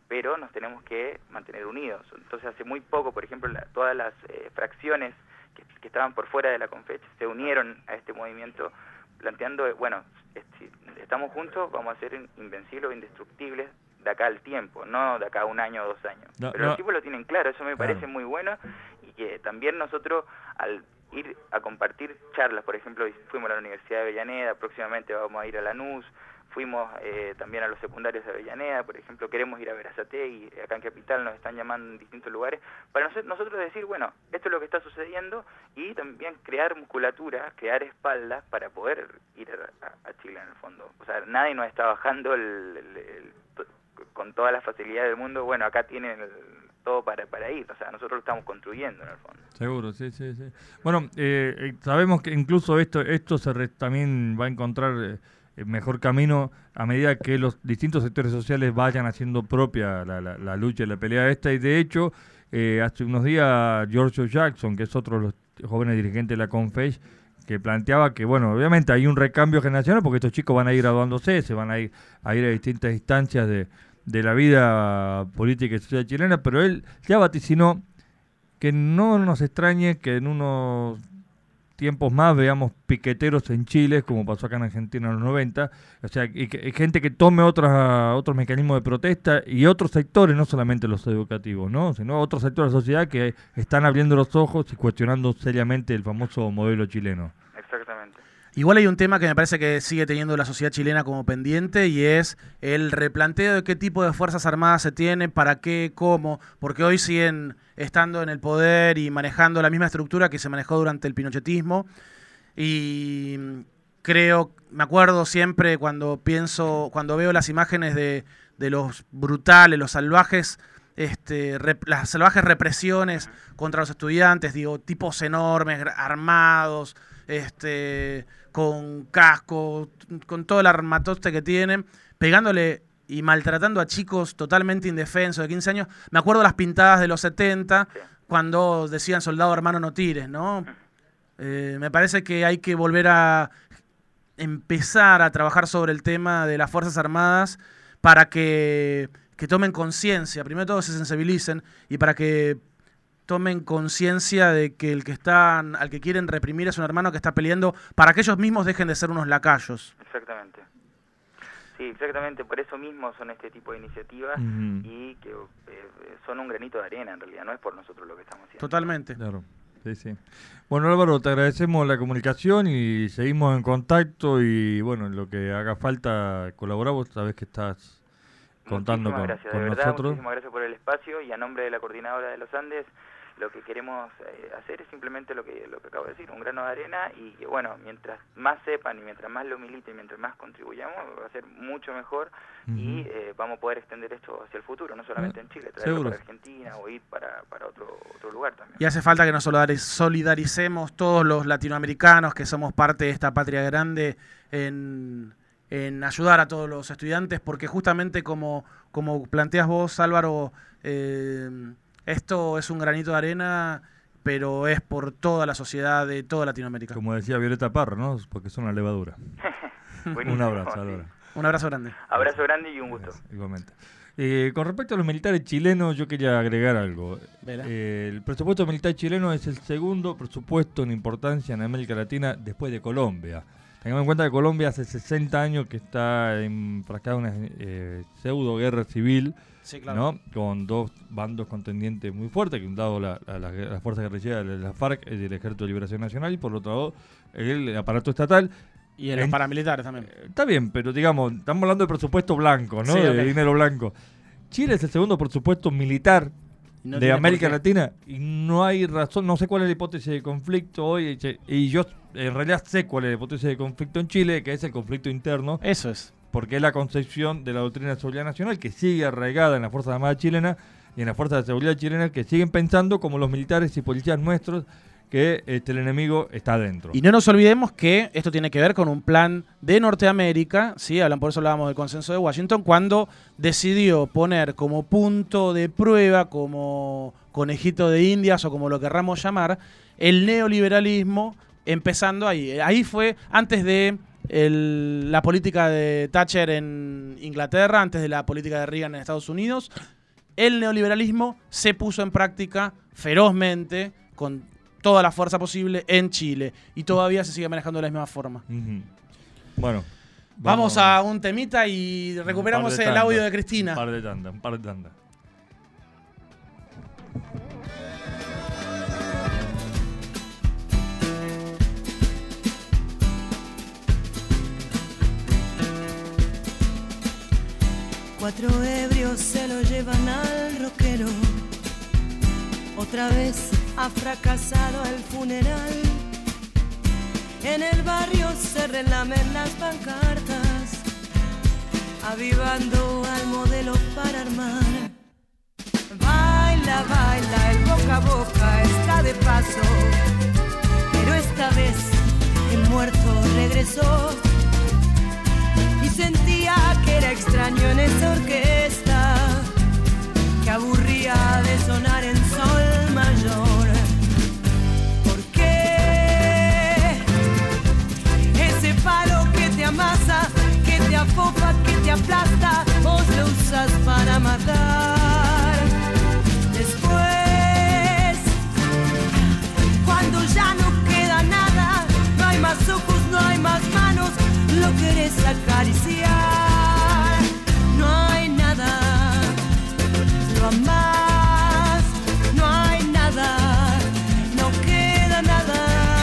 pero nos tenemos que mantener unidos. Entonces hace muy poco, por ejemplo, la, todas las eh, fracciones que, que estaban por fuera de la Confech se unieron a este movimiento planteando, bueno, si estamos juntos vamos a ser invencibles o indestructibles de acá al tiempo, no de acá a un año o dos años. No, pero no. los tipos lo tienen claro, eso me Claro. parece muy bueno, y que también nosotros al ir a compartir charlas, por ejemplo, fuimos a la Universidad de Avellaneda, próximamente vamos a ir a Lanús, fuimos eh, también a los secundarios de Avellaneda, por ejemplo, queremos ir a Berazategui, acá en Capital nos están llamando en distintos lugares, para nos- nosotros decir, bueno, esto es lo que está sucediendo, y también crear musculatura, crear espaldas para poder ir a, a- a Chile en el fondo. O sea, nadie nos está bajando el, el- el- con toda la facilidad del mundo, bueno, acá tienen el, todo para, para ir, o sea, nosotros lo estamos construyendo en el fondo. Seguro, sí, sí, sí. Bueno, eh, eh, sabemos que incluso esto esto se re- también va a encontrar eh, mejor camino a medida que los distintos sectores sociales vayan haciendo propia la, la, la lucha y la pelea esta. Y de hecho, eh, hace unos días George Jackson, que es otro de los jóvenes dirigentes de la Confech, que planteaba que, bueno, obviamente hay un recambio generacional porque estos chicos van a ir graduándose, se van a ir a, ir a distintas instancias de, de la vida política y social chilena, pero él ya vaticinó que no nos extrañe que en unos tiempos más veamos piqueteros en Chile, como pasó acá en Argentina en los noventa, o sea, y, que, y gente que tome otras, otros mecanismos de protesta y otros sectores, no solamente los educativos, ¿no? Sino otros sectores de la sociedad que están abriendo los ojos y cuestionando seriamente el famoso modelo chileno. Exactamente. Igual hay un tema que me parece que sigue teniendo la sociedad chilena como pendiente y es el replanteo de qué tipo de fuerzas armadas se tiene, para qué, cómo, porque hoy siguen estando en el poder y manejando la misma estructura que se manejó durante el pinochetismo. Y creo, me acuerdo siempre cuando pienso, cuando veo las imágenes de, de los brutales, los salvajes, este, rep, las salvajes represiones contra los estudiantes, digo, tipos enormes, armados, este, con casco, con todo el armatoste que tienen, pegándole y maltratando a chicos totalmente indefensos de quince años. Me acuerdo las pintadas de los setenta, cuando decían soldado hermano no tires, ¿no? Eh, me parece que hay que volver a empezar a trabajar sobre el tema de las Fuerzas Armadas para que, que tomen conciencia, primero todo se sensibilicen, y para que tomen conciencia de que el que están, al que quieren reprimir es un hermano que está peleando para que ellos mismos dejen de ser unos lacayos. Exactamente. Sí, exactamente, por eso mismo son este tipo de iniciativas Uh-huh. y que eh, son un granito de arena en realidad, no es por nosotros lo que estamos haciendo. Totalmente. Claro, sí, sí. Bueno, Álvaro, te agradecemos la comunicación y seguimos en contacto y, bueno, en lo que haga falta colaboramos, sabes que estás contando Muchísimas con, gracias, con de verdad, nosotros. muchísimas gracias por el espacio, y a nombre de la Coordinadora de los Andes, lo que queremos eh, hacer es simplemente lo que lo que acabo de decir, un grano de arena, y que, bueno, mientras más sepan y mientras más lo militen y mientras más contribuyamos, va a ser mucho mejor. Uh-huh. Y eh, vamos a poder extender esto hacia el futuro, no solamente en Chile, traerlo para Argentina o ir para, para otro, otro lugar también. Y hace falta que nos solidaricemos todos los latinoamericanos que somos parte de esta patria grande en, en ayudar a todos los estudiantes, porque justamente como, como planteas vos, Álvaro, eh, esto es un granito de arena, pero es por toda la sociedad de toda Latinoamérica. Como decía Violeta Parra, ¿no? Porque son una levadura. Un abrazo, sí. Álvaro. Un abrazo grande. Abrazo grande y un gusto. Igualmente. Eh, con respecto a los militares chilenos, yo quería agregar algo. Eh, el presupuesto militar chileno es el segundo presupuesto en importancia en América Latina después de Colombia. Tengamos en cuenta que Colombia hace sesenta años que está enfrascada en una eh, pseudo guerra civil. Sí, claro. ¿No? Con dos bandos contendientes muy fuertes, que un lado la, la, la, la fuerza guerrillera de la FARC y del Ejército de Liberación Nacional, y por otro lado el aparato estatal. Y en los paramilitares también. Eh, está bien, pero digamos, estamos hablando de presupuesto blanco, ¿no? Sí, de okay. dinero blanco. Chile es el segundo presupuesto militar no de América Latina y no hay razón, no sé cuál es la hipótesis de conflicto hoy, y yo en realidad sé cuál es la hipótesis de conflicto en Chile, que es el conflicto interno. Eso es. Porque es la concepción de la doctrina de seguridad nacional que sigue arraigada en las Fuerzas Armadas chilenas y en las Fuerzas de Seguridad chilenas, que siguen pensando como los militares y policías nuestros que este, el enemigo está adentro. Y no nos olvidemos que esto tiene que ver con un plan de Norteamérica, ¿sí? Hablan, por eso hablábamos del consenso de Washington, cuando decidió poner como punto de prueba, como conejito de indias o como lo querramos llamar, el neoliberalismo, empezando ahí. Ahí fue antes de el, la política de Thatcher en Inglaterra, antes de la política de Reagan en Estados Unidos. el neoliberalismo se puso en práctica ferozmente, con toda la fuerza posible, en Chile. Y todavía se sigue manejando de la misma forma. Uh-huh. Bueno. Vamos, vamos a un temita y recuperamos el audio de Cristina. Un par de tandas, un par de tandas. Cuatro ebrios se lo llevan al rockero. Otra vez ha fracasado el funeral. En el barrio se relamen las pancartas, avivando al modelo para armar. Baila, baila, el boca a boca está de paso, pero esta vez el muerto regresó. Y sentía que era extraño en esa orquesta, que aburría de sonar en sol mayor. ¿Por qué ese palo que te amasa, que te afofa, que te aplasta, vos lo usas para matar? Después, cuando ya no queda nada, no hay más ojos, no hay más manos, lo querés acariciar. No hay nada, lo amás, no hay nada, no queda nada.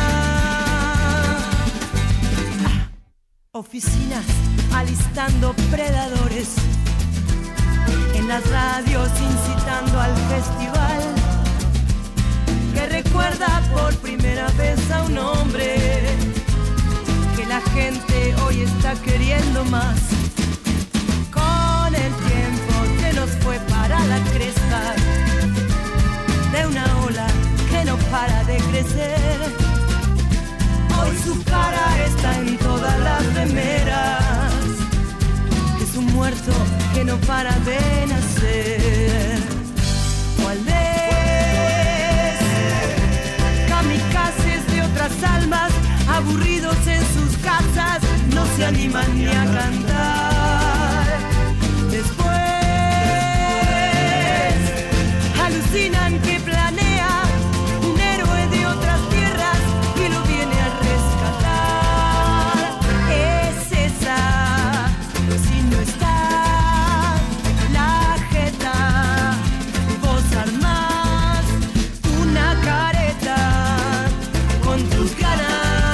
Oficinas alistando predadores, en las radios incitando al festival, que recuerda por primera vez a un hombre que la gente hoy está queriendo más. Con el tiempo se nos fue para la cresta de una ola que no para de crecer. Hoy su cara está en todas las remeras, es un muerto que no para de nacer. ¿Cuál es? Kamikazes de otras almas, aburridos en sus casas, no se animan ni a cantar. Después alucinan que planea un héroe de otras tierras y lo viene a rescatar. Es esa, si no está la jeta, vos armás una careta con tus ganas.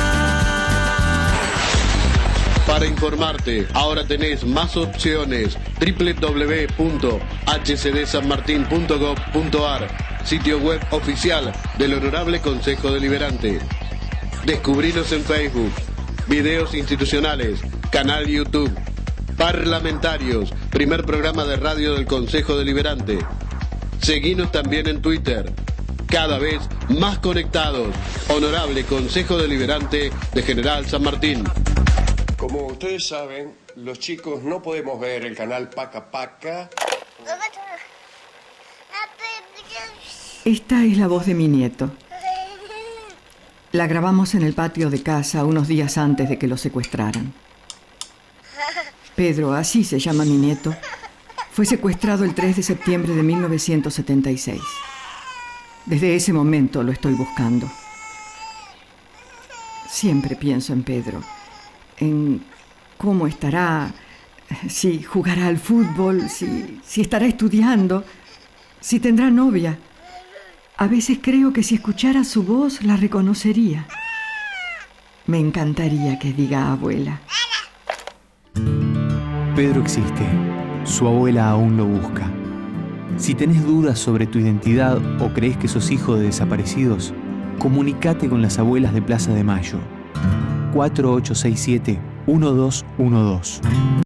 Para informarte, ahora tenés más opciones. doble u doble u doble u punto h c d san martin punto gov punto a r, sitio web oficial del Honorable Consejo Deliberante. Descubrinos en Facebook, videos institucionales, canal YouTube, parlamentarios, primer programa de radio del Consejo Deliberante. Seguinos también en Twitter. Cada vez más conectados. Honorable Consejo Deliberante de General San Martín. Como ustedes saben, los chicos no podemos ver el canal Paca Paca. Esta es la voz de mi nieto. La grabamos en el patio de casa unos días antes de que lo secuestraran. Pedro, así se llama mi nieto, fue secuestrado el tres de septiembre de mil novecientos setenta y seis. Desde ese momento lo estoy buscando. Siempre pienso en Pedro, en cómo estará, si jugará al fútbol, si, si estará estudiando, si tendrá novia. A veces creo que si escuchara su voz la reconocería. Me encantaría que diga abuela. Pedro existe. Su abuela aún lo busca. Si tenés dudas sobre tu identidad o crees que sos hijo de desaparecidos, comunicate con las abuelas de Plaza de Mayo. cuatro ocho seis siete uno dos uno dos.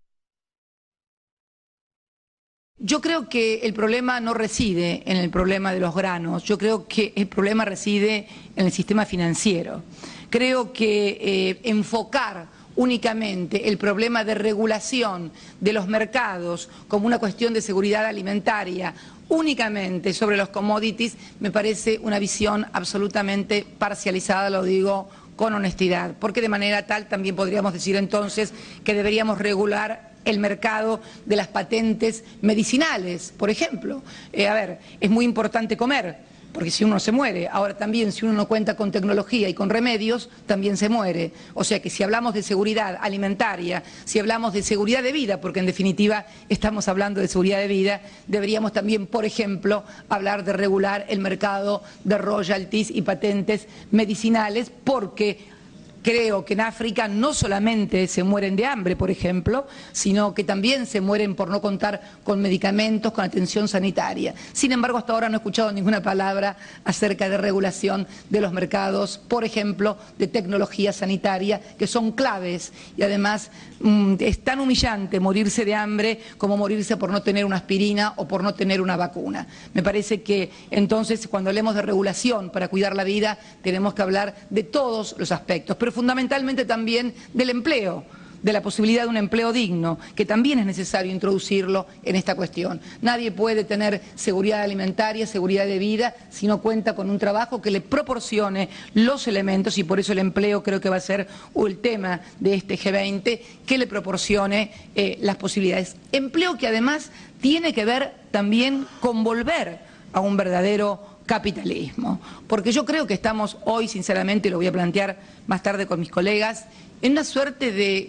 Yo creo que el problema no reside en el problema de los granos, yo creo que el problema reside en el sistema financiero. Creo que eh, enfocar únicamente el problema de regulación de los mercados como una cuestión de seguridad alimentaria únicamente sobre los commodities me parece una visión absolutamente parcializada, lo digo con honestidad, porque de manera tal también podríamos decir entonces que deberíamos regular el mercado de las patentes medicinales, por ejemplo. Eh, a ver, es muy importante comer, porque si uno se muere. Ahora también, si uno no cuenta con tecnología y con remedios, también se muere. O sea que si hablamos de seguridad alimentaria, si hablamos de seguridad de vida, porque en definitiva estamos hablando de seguridad de vida, deberíamos también, por ejemplo, hablar de regular el mercado de royalties y patentes medicinales, porque creo que en África no solamente se mueren de hambre, por ejemplo, sino que también se mueren por no contar con medicamentos, con atención sanitaria. Sin embargo, hasta ahora no he escuchado ninguna palabra acerca de regulación de los mercados, por ejemplo, de tecnología sanitaria, que son claves y además mmm, es tan humillante morirse de hambre como morirse por no tener una aspirina o por no tener una vacuna. Me parece que entonces, cuando hablemos de regulación para cuidar la vida, tenemos que hablar de todos los aspectos, pero fundamentalmente también del empleo, de la posibilidad de un empleo digno, que también es necesario introducirlo en esta cuestión. Nadie puede tener seguridad alimentaria, seguridad de vida, si no cuenta con un trabajo que le proporcione los elementos, y por eso el empleo creo que va a ser el tema de este G veinte, que le proporcione eh, las posibilidades. Empleo que además tiene que ver también con volver a un verdadero capitalismo, porque yo creo que estamos hoy, sinceramente, lo voy a plantear más tarde con mis colegas, en una suerte de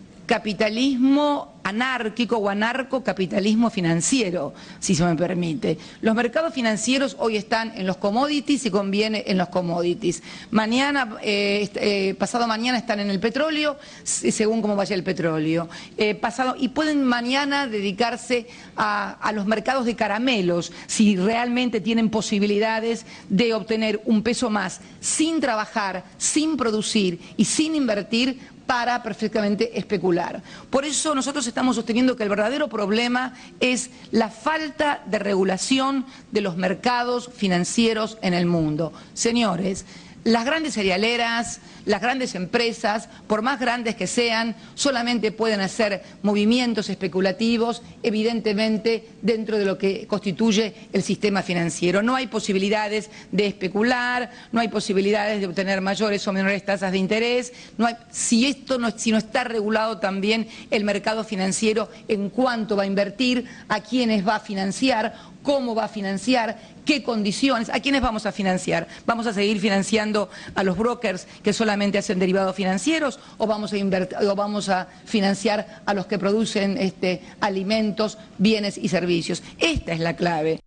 capitalismo anárquico o anarcocapitalismo financiero, si se me permite. Los mercados financieros hoy están en los commodities y conviene en los commodities. Mañana, eh, eh, pasado mañana están en el petróleo, según cómo vaya el petróleo. Eh, pasado, y pueden mañana dedicarse a, a los mercados de caramelos, si realmente tienen posibilidades de obtener un peso más sin trabajar, sin producir y sin invertir, para perfectamente especular. Por eso nosotros estamos sosteniendo que el verdadero problema es la falta de regulación de los mercados financieros en el mundo. Señores, las grandes cerealeras, las grandes empresas, por más grandes que sean, solamente pueden hacer movimientos especulativos, evidentemente dentro de lo que constituye el sistema financiero. No hay posibilidades de especular, no hay posibilidades de obtener mayores o menores tasas de interés. No hay, si esto no, si no está regulado también el mercado financiero en cuánto va a invertir, a quiénes va a financiar, cómo va a financiar, qué condiciones, a quiénes vamos a financiar. ¿Vamos a seguir financiando a los brokers que solamente hacen derivados financieros o vamos a, invertir, o vamos a financiar a los que producen este, alimentos, bienes y servicios? Esta es la clave.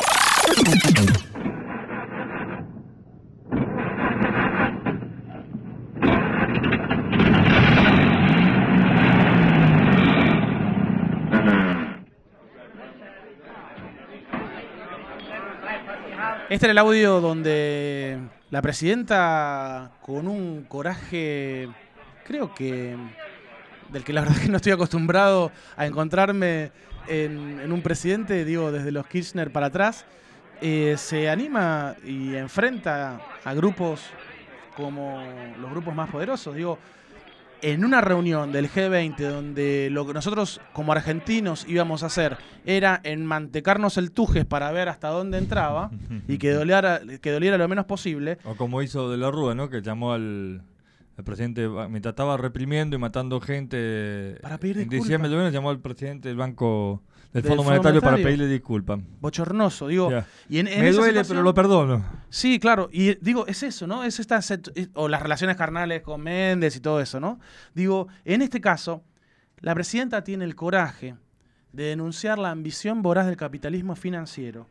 Este era el audio donde la presidenta, con un coraje, creo que del que la verdad que no estoy acostumbrado a encontrarme en, en un presidente, digo, desde los Kirchner para atrás, eh, se anima y enfrenta a grupos como los grupos más poderosos. Digo, en una reunión del G veinte donde lo que nosotros como argentinos íbamos a hacer era enmantecarnos el tujes para ver hasta dónde entraba y que doliera, que doliera lo menos posible. O como hizo De la Rúa, ¿no? Que llamó al, al presidente, mientras estaba reprimiendo y matando gente, para pedir en disculpas. diciembre de llamó al presidente del Banco del Del Fondo Fondo Monetario, Monetario para pedirle disculpas. Bochornoso, digo. Yeah. Y en, en Me esa duele, situación, pero lo perdono. Sí, claro. Y digo, es eso, ¿no? Es esta, o las relaciones carnales con Méndez y todo eso, ¿no? Digo, en este caso, la presidenta tiene el coraje de denunciar la ambición voraz del capitalismo financiero,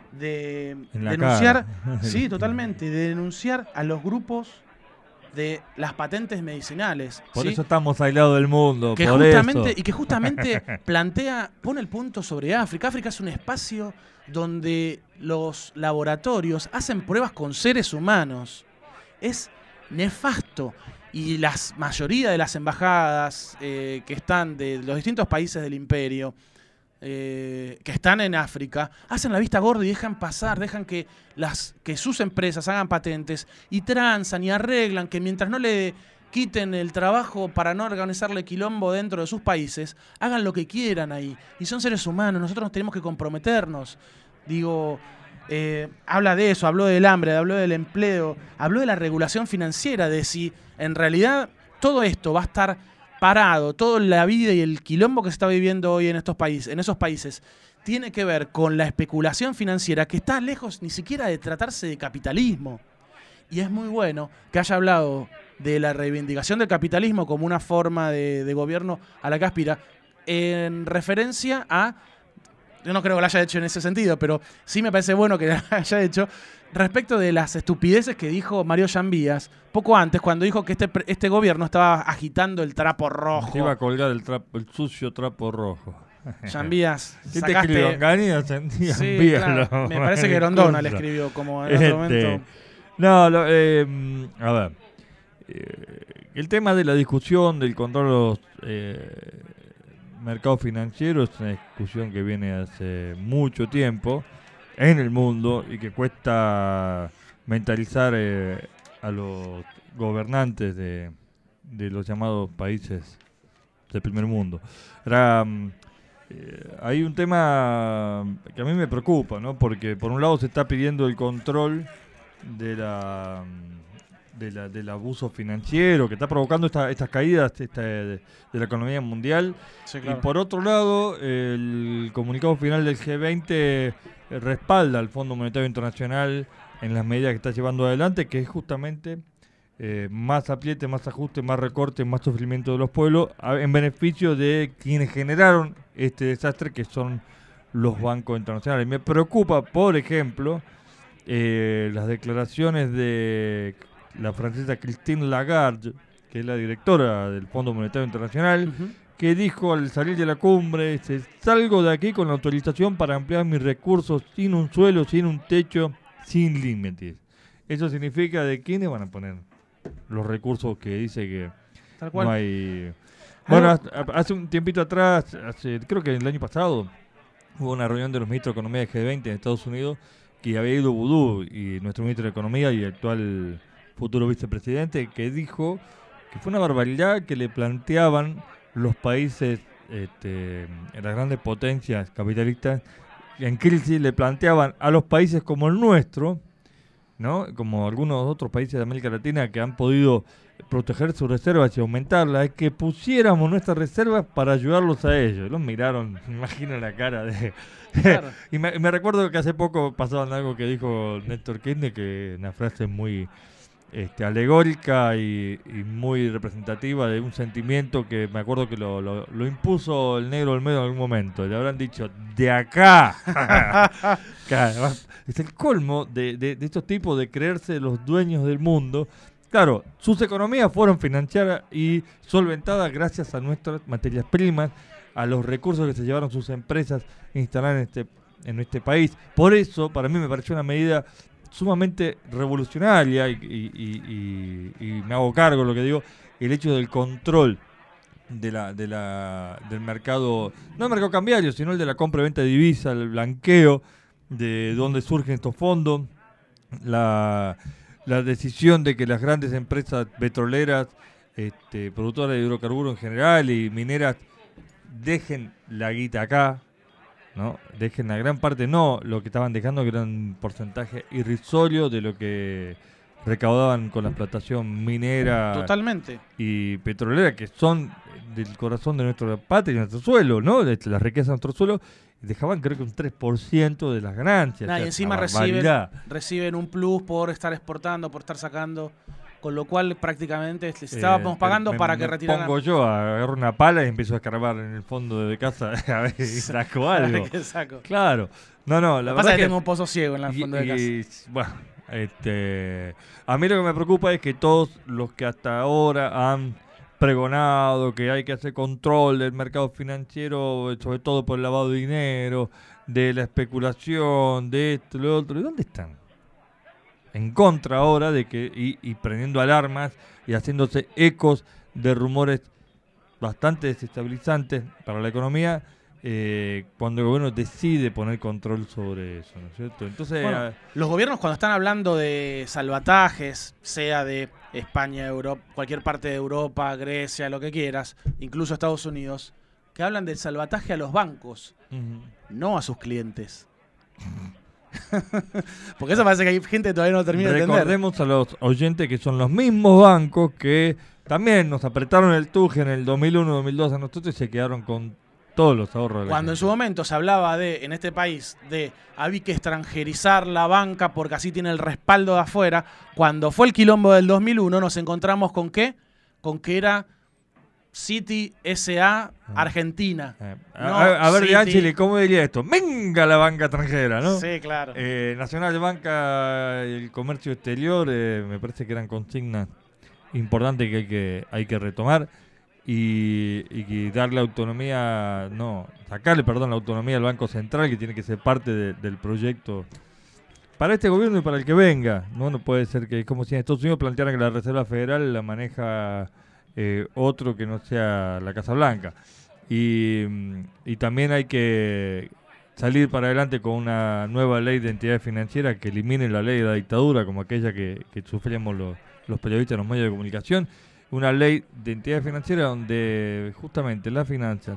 de En la denunciar, cara. sí, totalmente, de denunciar a los grupos de las patentes medicinales. Por ¿sí? eso estamos aislados del mundo. Que por justamente, eso. y que justamente plantea, pone el punto sobre África. África es un espacio donde los laboratorios hacen pruebas con seres humanos. Es nefasto. Y la mayoría de las embajadas eh, que están de los distintos países del imperio, Eh, que están en África, hacen la vista gorda y dejan pasar, dejan que, las, que sus empresas hagan patentes y transan y arreglan, que mientras no le quiten el trabajo para no organizarle quilombo dentro de sus países, hagan lo que quieran ahí. Y son seres humanos, nosotros tenemos que comprometernos. Digo, eh, habla de eso, habló del hambre, habló del empleo, habló de la regulación financiera, de si en realidad todo esto va a estar parado, toda la vida y el quilombo que se está viviendo hoy en estos países, en esos países, tiene que ver con la especulación financiera que está lejos ni siquiera de tratarse de capitalismo. Y es muy bueno que haya hablado de la reivindicación del capitalismo como una forma de, de gobierno a la que aspira, en referencia a, yo no creo que lo haya hecho en ese sentido, pero sí me parece bueno que lo haya hecho, respecto de las estupideces que dijo Mario Llambias poco antes, cuando dijo que este, este gobierno estaba agitando el trapo rojo. Se iba a colgar el, trapo, el sucio trapo rojo. Llambias, ¿Qué sacaste... te escribió? Anganía, sí, claro, me parece que Grondona le escribió, como en este, otro momento. No, lo, eh, a ver. Eh, el tema de la discusión del control de los eh, mercados financieros es una discusión que viene hace mucho tiempo en el mundo y que cuesta mentalizar eh, a los gobernantes de, de los llamados países del primer mundo. Era, eh, hay un tema que a mí me preocupa, ¿no? Porque por un lado se está pidiendo el control de la, de la del abuso financiero que está provocando esta, estas caídas esta, de, de la economía mundial. Sí, claro. Y por otro lado, el comunicado final del G veinte respalda al Fondo Monetario Internacional en las medidas que está llevando adelante, que es justamente eh, más apriete, más ajuste, más recorte, más sufrimiento de los pueblos, a, en beneficio de quienes generaron este desastre, que son los bancos internacionales. Me preocupa, por ejemplo, eh, las declaraciones de la francesa Christine Lagarde, que es la directora del Fondo Monetario Internacional, uh-huh. que dijo al salir de la cumbre, salgo de aquí con la autorización para ampliar mis recursos sin un suelo, sin un techo, sin límites. Eso significa de quiénes van a poner los recursos que dice que Tal cual. no hay... Bueno, hace un tiempito atrás, hace, creo que el año pasado, hubo una reunión de los ministros de Economía de G veinte en Estados Unidos, que había ido Vudú, y nuestro ministro de Economía y actual futuro vicepresidente, que dijo que fue una barbaridad que le planteaban los países, este, las grandes potencias capitalistas en crisis, le planteaban a los países como el nuestro, ¿no? Como algunos otros países de América Latina que han podido proteger sus reservas y aumentarlas, que pusiéramos nuestras reservas para ayudarlos a ellos. Los miraron, me imagino la cara de... Claro. y me, me recuerdo que hace poco pasaban algo que dijo Néstor Kirchner, que una frase muy... Este, alegórica y, y muy representativa de un sentimiento que me acuerdo que lo, lo, lo impuso el negro Olmedo en algún momento. Le habrán dicho, ¡de acá! Claro, es el colmo de, de, de estos tipos de creerse los dueños del mundo. Claro, sus economías fueron financiadas y solventadas gracias a nuestras materias primas, a los recursos que se llevaron sus empresas instaladas en este, en este país. Por eso, para mí me pareció una medida sumamente revolucionaria y, y, y, y, y me hago cargo de lo que digo, el hecho del control de la, de la, del mercado, no el mercado cambiario, sino el de la compra y venta de divisas, el blanqueo, de dónde surgen estos fondos, la, la decisión de que las grandes empresas petroleras, este, productoras de hidrocarburos en general y mineras dejen la guita acá, ¿no? Dejen la gran parte, no lo que estaban dejando, que era un porcentaje irrisorio de lo que recaudaban con la explotación minera. Totalmente. Y petrolera, que son del corazón de nuestra patria y nuestro suelo, ¿no? De la riqueza de nuestro suelo, dejaban creo que un tres por ciento de las ganancias. Nah, y encima reciben, reciben un plus por estar exportando, por estar sacando, con lo cual prácticamente les estábamos eh, pagando me, para me que retiraran. Pongo yo, agarro una pala y empiezo a escarbar en el fondo de casa a ver si saco algo. ¿Qué saco? Claro. No, no, la Lo verdad pasa es que, que tengo un pozo ciego en el fondo y, de casa. Y, bueno, este, a mí lo que me preocupa es que todos los que hasta ahora han pregonado que hay que hacer control del mercado financiero, sobre todo por el lavado de dinero, de la especulación, de esto, lo otro, ¿y dónde están? En contra ahora de que, y, y prendiendo alarmas y haciéndose ecos de rumores bastante desestabilizantes para la economía, eh, cuando el gobierno decide poner control sobre eso, ¿no es cierto? Entonces, bueno, eh, los gobiernos cuando están hablando de salvatajes, sea de España, Europa, cualquier parte de Europa, Grecia, lo que quieras, incluso Estados Unidos, que hablan del salvataje a los bancos, uh-huh. no a sus clientes. Porque eso parece que hay gente que todavía no termina de entender. Recordemos a los oyentes que son los mismos bancos que también nos apretaron el tuje en el dos mil uno, dos mil dos a nosotros y se quedaron con todos los ahorros de la Cuando gente. en su momento se hablaba de, en este país, de había que extranjerizar la banca porque así tiene el respaldo de afuera, cuando fue el quilombo del dos mil uno nos encontramos con ¿qué? Con que era City S A Argentina. Eh, no a, a ver, City. De Angeli, ¿cómo diría esto? ¡Venga la banca extranjera!, ¿no? Sí, claro. Eh, Nacional Banca y el comercio exterior, eh, me parece que eran consignas importantes que hay que, hay que retomar y, y darle autonomía, no, sacarle, perdón, la autonomía al Banco Central, que tiene que ser parte de, del proyecto para este gobierno y para el que venga. No, no puede ser que, como si en Estados Unidos plantearan que la Reserva Federal la maneja eh, otro que no sea la Casa Blanca. Y, y también hay que salir para adelante con una nueva ley de entidades financieras que elimine la ley de la dictadura, como aquella que, que sufrimos los, los periodistas en los medios de comunicación. Una ley de entidades financieras donde justamente las finanzas,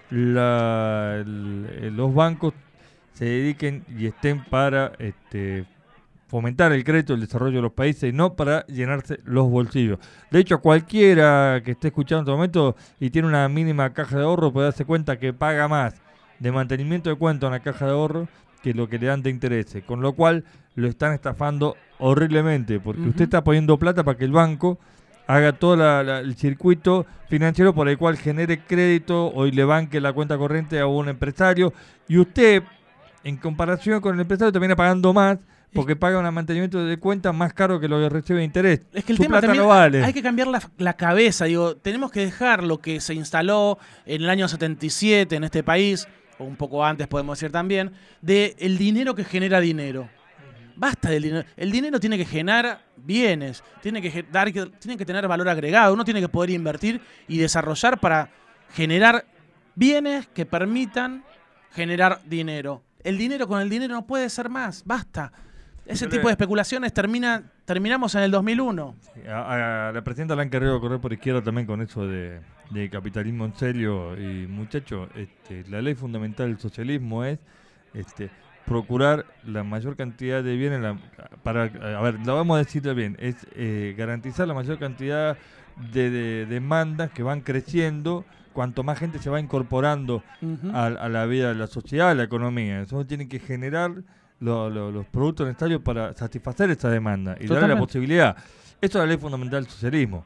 la, el, los bancos se dediquen y estén para este, fomentar el crédito y el desarrollo de los países y no para llenarse los bolsillos. De hecho, cualquiera que esté escuchando en este momento y tiene una mínima caja de ahorro puede darse cuenta que paga más de mantenimiento de cuenta a una caja de ahorro que lo que le dan de intereses, con lo cual lo están estafando horriblemente, porque uh-huh. usted está poniendo plata para que el banco haga todo la, la, el circuito financiero por el cual genere crédito o le banque la cuenta corriente a un empresario, y usted, en comparación con el empresario, termina pagando más porque paga un mantenimiento de cuenta más caro que lo que recibe de interés. Es que el Su tema plata también no vale. Hay que cambiar la, la cabeza. Digo, tenemos que dejar lo que se instaló en el año setenta y siete en este país, o un poco antes podemos decir también, de el dinero que genera dinero. Basta del dinero. El dinero tiene que generar bienes, tiene que, dar, tiene que tener valor agregado. Uno tiene que poder invertir y desarrollar para generar bienes que permitan generar dinero. El dinero con el dinero no puede ser más. Basta. Ese tipo de especulaciones termina, terminamos en el dos mil uno. A, a la presidenta la han querido correr por izquierda también con eso de, de capitalismo en serio. Y muchachos, este, la ley fundamental del socialismo es este, procurar la mayor cantidad de bienes, la, para, a ver, lo vamos a decir bien, es eh, garantizar la mayor cantidad de, de demandas que van creciendo cuanto más gente se va incorporando uh-huh. a, a la vida de la sociedad, a la economía. Eso tiene que generar lo, lo, los productos necesarios para satisfacer esa demanda y darle la posibilidad. Eso es la ley fundamental del socialismo.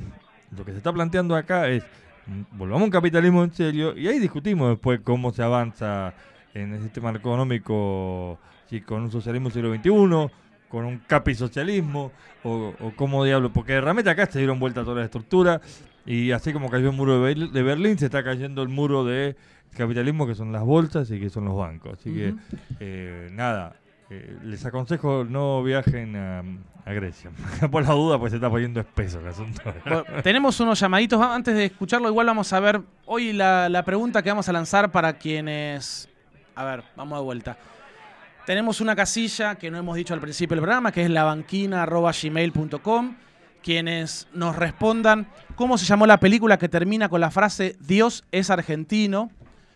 Lo que se está planteando acá es, volvamos a un capitalismo en serio, y ahí discutimos después cómo se avanza en el sistema económico, si con un socialismo del siglo veintiuno, con un capisocialismo, o, o cómo diablo, porque realmente acá se dieron vuelta toda la estructura, y así como cayó el muro de, Be- de Berlín, se está cayendo el muro de capitalismo, que son las bolsas y que son los bancos. Así uh-huh. que, eh, nada, eh, les aconsejo no viajen a, a Grecia. Por la duda, pues se está poniendo espeso el asunto. Bueno, tenemos unos llamaditos. Antes de escucharlo, igual vamos a ver hoy la, la pregunta que vamos a lanzar para quienes... A ver, vamos de vuelta. Tenemos una casilla que no hemos dicho al principio del programa, que es labanquina arroba gmail punto com. Quienes nos respondan cómo se llamó la película que termina con la frase Dios es argentino.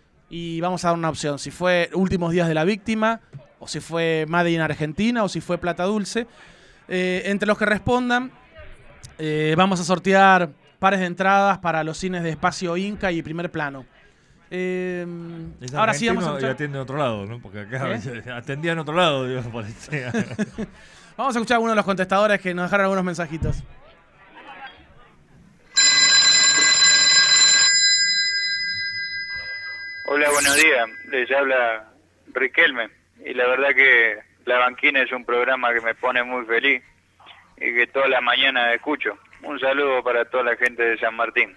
Y vamos a dar una opción, si fue Últimos días de la víctima, o si fue Made in Argentina, o si fue Plata Dulce. Eh, entre los que respondan, eh, vamos a sortear pares de entradas para los cines de Espacio Inca y Primer Plano. Eh, ahora sí vamos a escuchar... Y atiende en otro lado, ¿no? Porque acá ¿Eh? atendía en otro lado, digo, por ese... Vamos a escuchar a uno de los contestadores que nos dejaron algunos mensajitos. Hola, buenos días. Les habla Riquelme. Y la verdad que La Banquina es un programa que me pone muy feliz y que toda la mañana escucho. Un saludo para toda la gente de San Martín.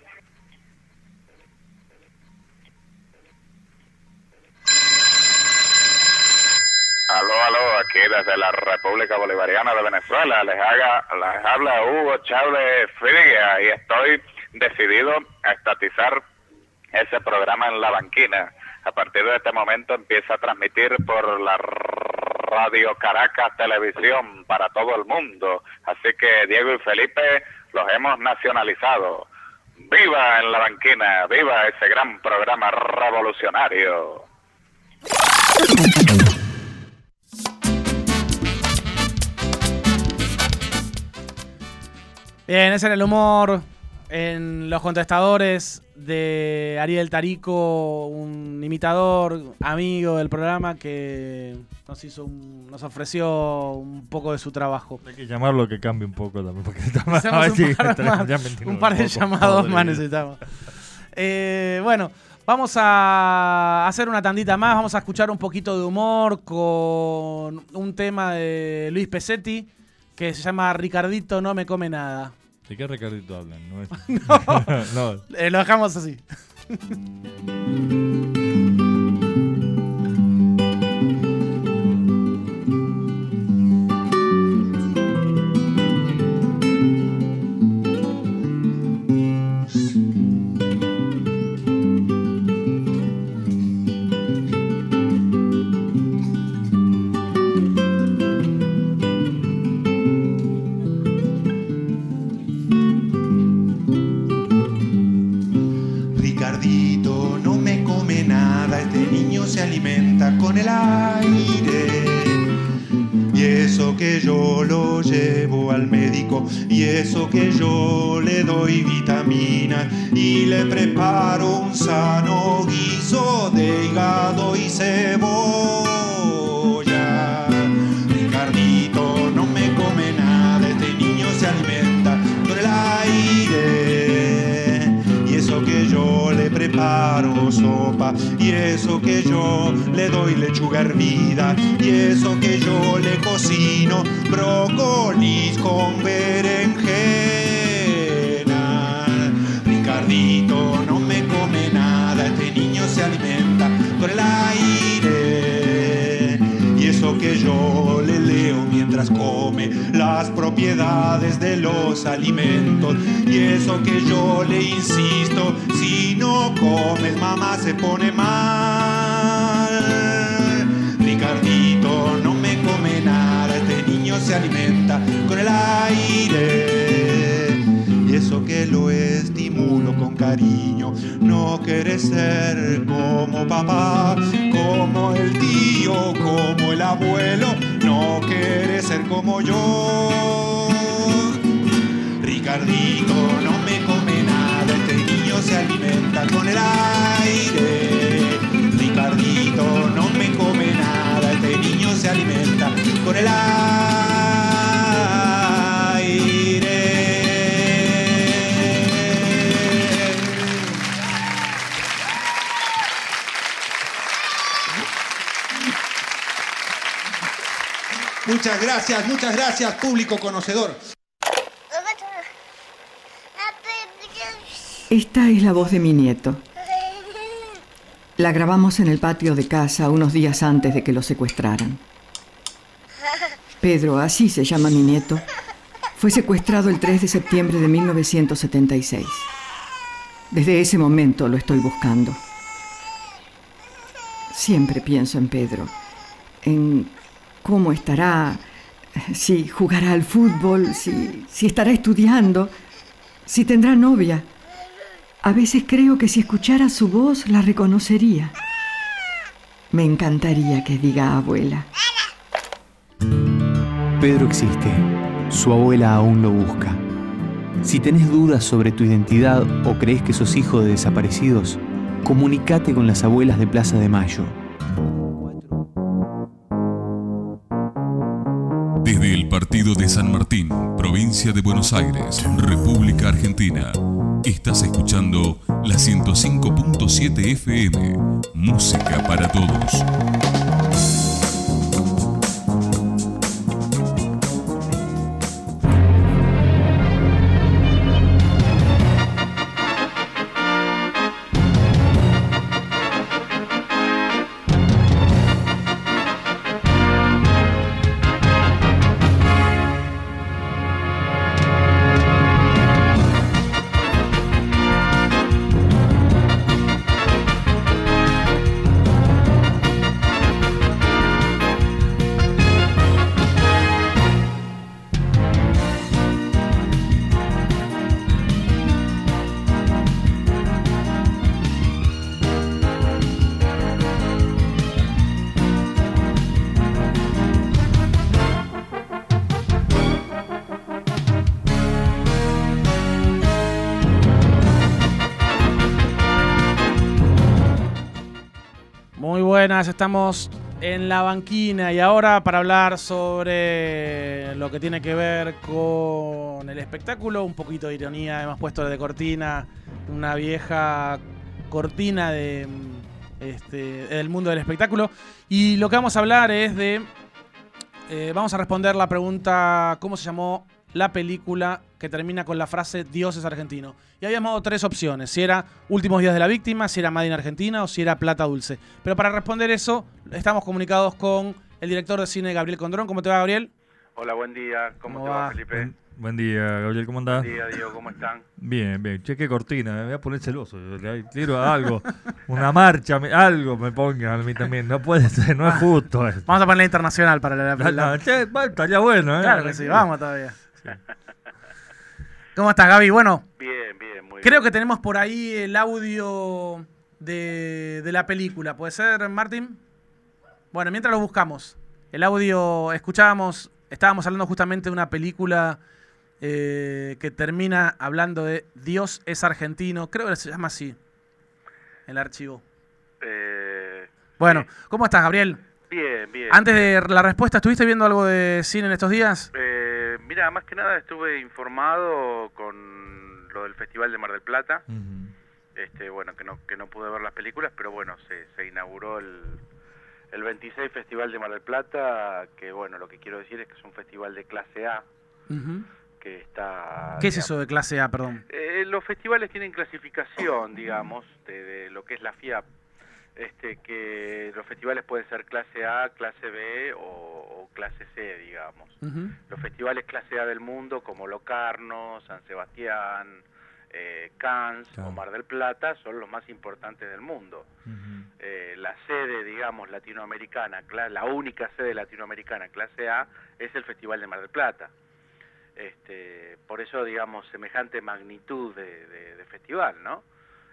Aló, aló, aquí desde la República Bolivariana de Venezuela les, haga, les habla Hugo Chávez Frigia y estoy decidido a estatizar ese programa en La Banquina. A partir de este momento empieza a transmitir por la Radio Caracas Televisión para todo el mundo. Así que Diego y Felipe los hemos nacionalizado. ¡Viva en La Banquina! ¡Viva ese gran programa revolucionario! Bien, es en el humor, en los contestadores de Ariel Tarico, un imitador, amigo del programa que nos hizo un, nos ofreció un poco de su trabajo. Hay que llamarlo que cambie un poco también, porque está más, Hacemos un sí, par, más, ya un par de un poco, llamados pobre. más necesitamos. Eh, bueno, vamos a hacer una tandita más, vamos a escuchar un poquito de humor con un tema de Luis Pesetti que se llama Ricardito no me come nada. ¿De qué Ricardito hablan? No, es... no, no. Eh, lo dejamos así. Ricardito no me come nada, este niño se alimenta con el aire. Y eso que yo lo llevo al médico, y eso que yo le doy vitamina, y le preparo un sano guiso de hígado y cebolla. Ricardito no me come nada, este niño se alimenta con el aire. Y eso que yo le preparo sopa, y eso que yo le doy lechuga hervida, y eso que yo le cocino brócolis con berenjena. Ricardito no me come nada, este niño se alimenta con el aire. Y eso que yo le leo mientras come las propiedades de los alimentos, y eso que yo le insisto, si no comes mamá se pone mal. Ricardito no me come nada, este niño se alimenta con el aire. Y eso que lo estimulo con cariño, no quiere ser como papá, como el tío, como el abuelo, no quiere ser como yo. Ricardito no me come nada, este niño se alimenta con el aire. Ricardito no me come nada, este niño se alimenta con el aire. Muchas gracias, muchas gracias, público conocedor. Esta es la voz de mi nieto. La grabamos en el patio de casa unos días antes de que lo secuestraran. Pedro, así se llama mi nieto, fue secuestrado el tres de septiembre de mil novecientos setenta y seis. Desde ese momento lo estoy buscando. Siempre pienso en Pedro, en cómo estará, si jugará al fútbol, si, si estará estudiando, si tendrá novia. A veces creo que si escuchara su voz la reconocería. Me encantaría que diga abuela. Pedro existe. Su abuela aún lo busca. Si tenés dudas sobre tu identidad o crees que sos hijo de desaparecidos, comunicate con las abuelas de Plaza de Mayo. Desde el partido de San Martín, provincia de Buenos Aires, República Argentina, estás escuchando la ciento cinco punto siete F M, música para todos. buenas, estamos en la banquina y ahora para hablar sobre lo que tiene que ver con el espectáculo, un poquito de ironía, hemos puesto de cortina una vieja cortina de este, del mundo del espectáculo y lo que vamos a hablar es de, eh, vamos a responder la pregunta, ¿cómo se llamó la película que termina con la frase Dios es argentino? Y habíamos dado tres opciones, si era Últimos días de la víctima, si era Made in Argentina o si era Plata Dulce. Pero para responder eso, estamos comunicados con el director de cine Gabriel Condrón. ¿Cómo te va, Gabriel? Hola, buen día. ¿Cómo, ¿Cómo te va, va? Felipe? Buen, buen día, Gabriel, ¿cómo andás? Buen día, Diego, ¿cómo están? Bien, bien. Che, qué cortina, me voy a poner celoso. Le tiro algo, una marcha, me- algo me ponga a mí también. No puede ser, no es justo esto. Vamos a ponerla internacional para la... No, la- no, che, va, estaría bueno, ¿eh? Claro que sí, vamos todavía. ¿Cómo estás, Gaby? Bueno, Bien, bien, muy creo bien. que tenemos por ahí el audio de, de la película. ¿Puede ser, Martín? Bueno, mientras lo buscamos. El audio, escuchábamos, estábamos hablando justamente de una película eh, que termina hablando de Dios es argentino. Creo que se llama así, el archivo. Eh, Bueno, ¿cómo estás, Gabriel? bien, bien. Antes de la respuesta, ¿estuviste viendo algo de cine en estos días? Eh, mira, más que nada estuve informado con lo del Festival de Mar del Plata. Este, bueno, que no que no pude ver las películas, pero bueno, se, se inauguró el, el veintiséis Festival de Mar del Plata, que bueno, lo que quiero decir es que es un festival de clase A, Ujú. que está... ¿Qué es digamos, eso de clase A, perdón? Eh, los festivales tienen clasificación, digamos, de, de lo que es la FIAP. Este, que los festivales pueden ser clase A, clase B o, o clase C, digamos. Ujú. Los festivales clase A del mundo, como Locarno, San Sebastián, eh, Cannes Claro. o Mar del Plata, son los más importantes del mundo. Eh, la sede, digamos, latinoamericana, cla- la única sede latinoamericana clase A es el Festival de Mar del Plata. Este, por eso, digamos, semejante magnitud de, de- de festival, ¿no?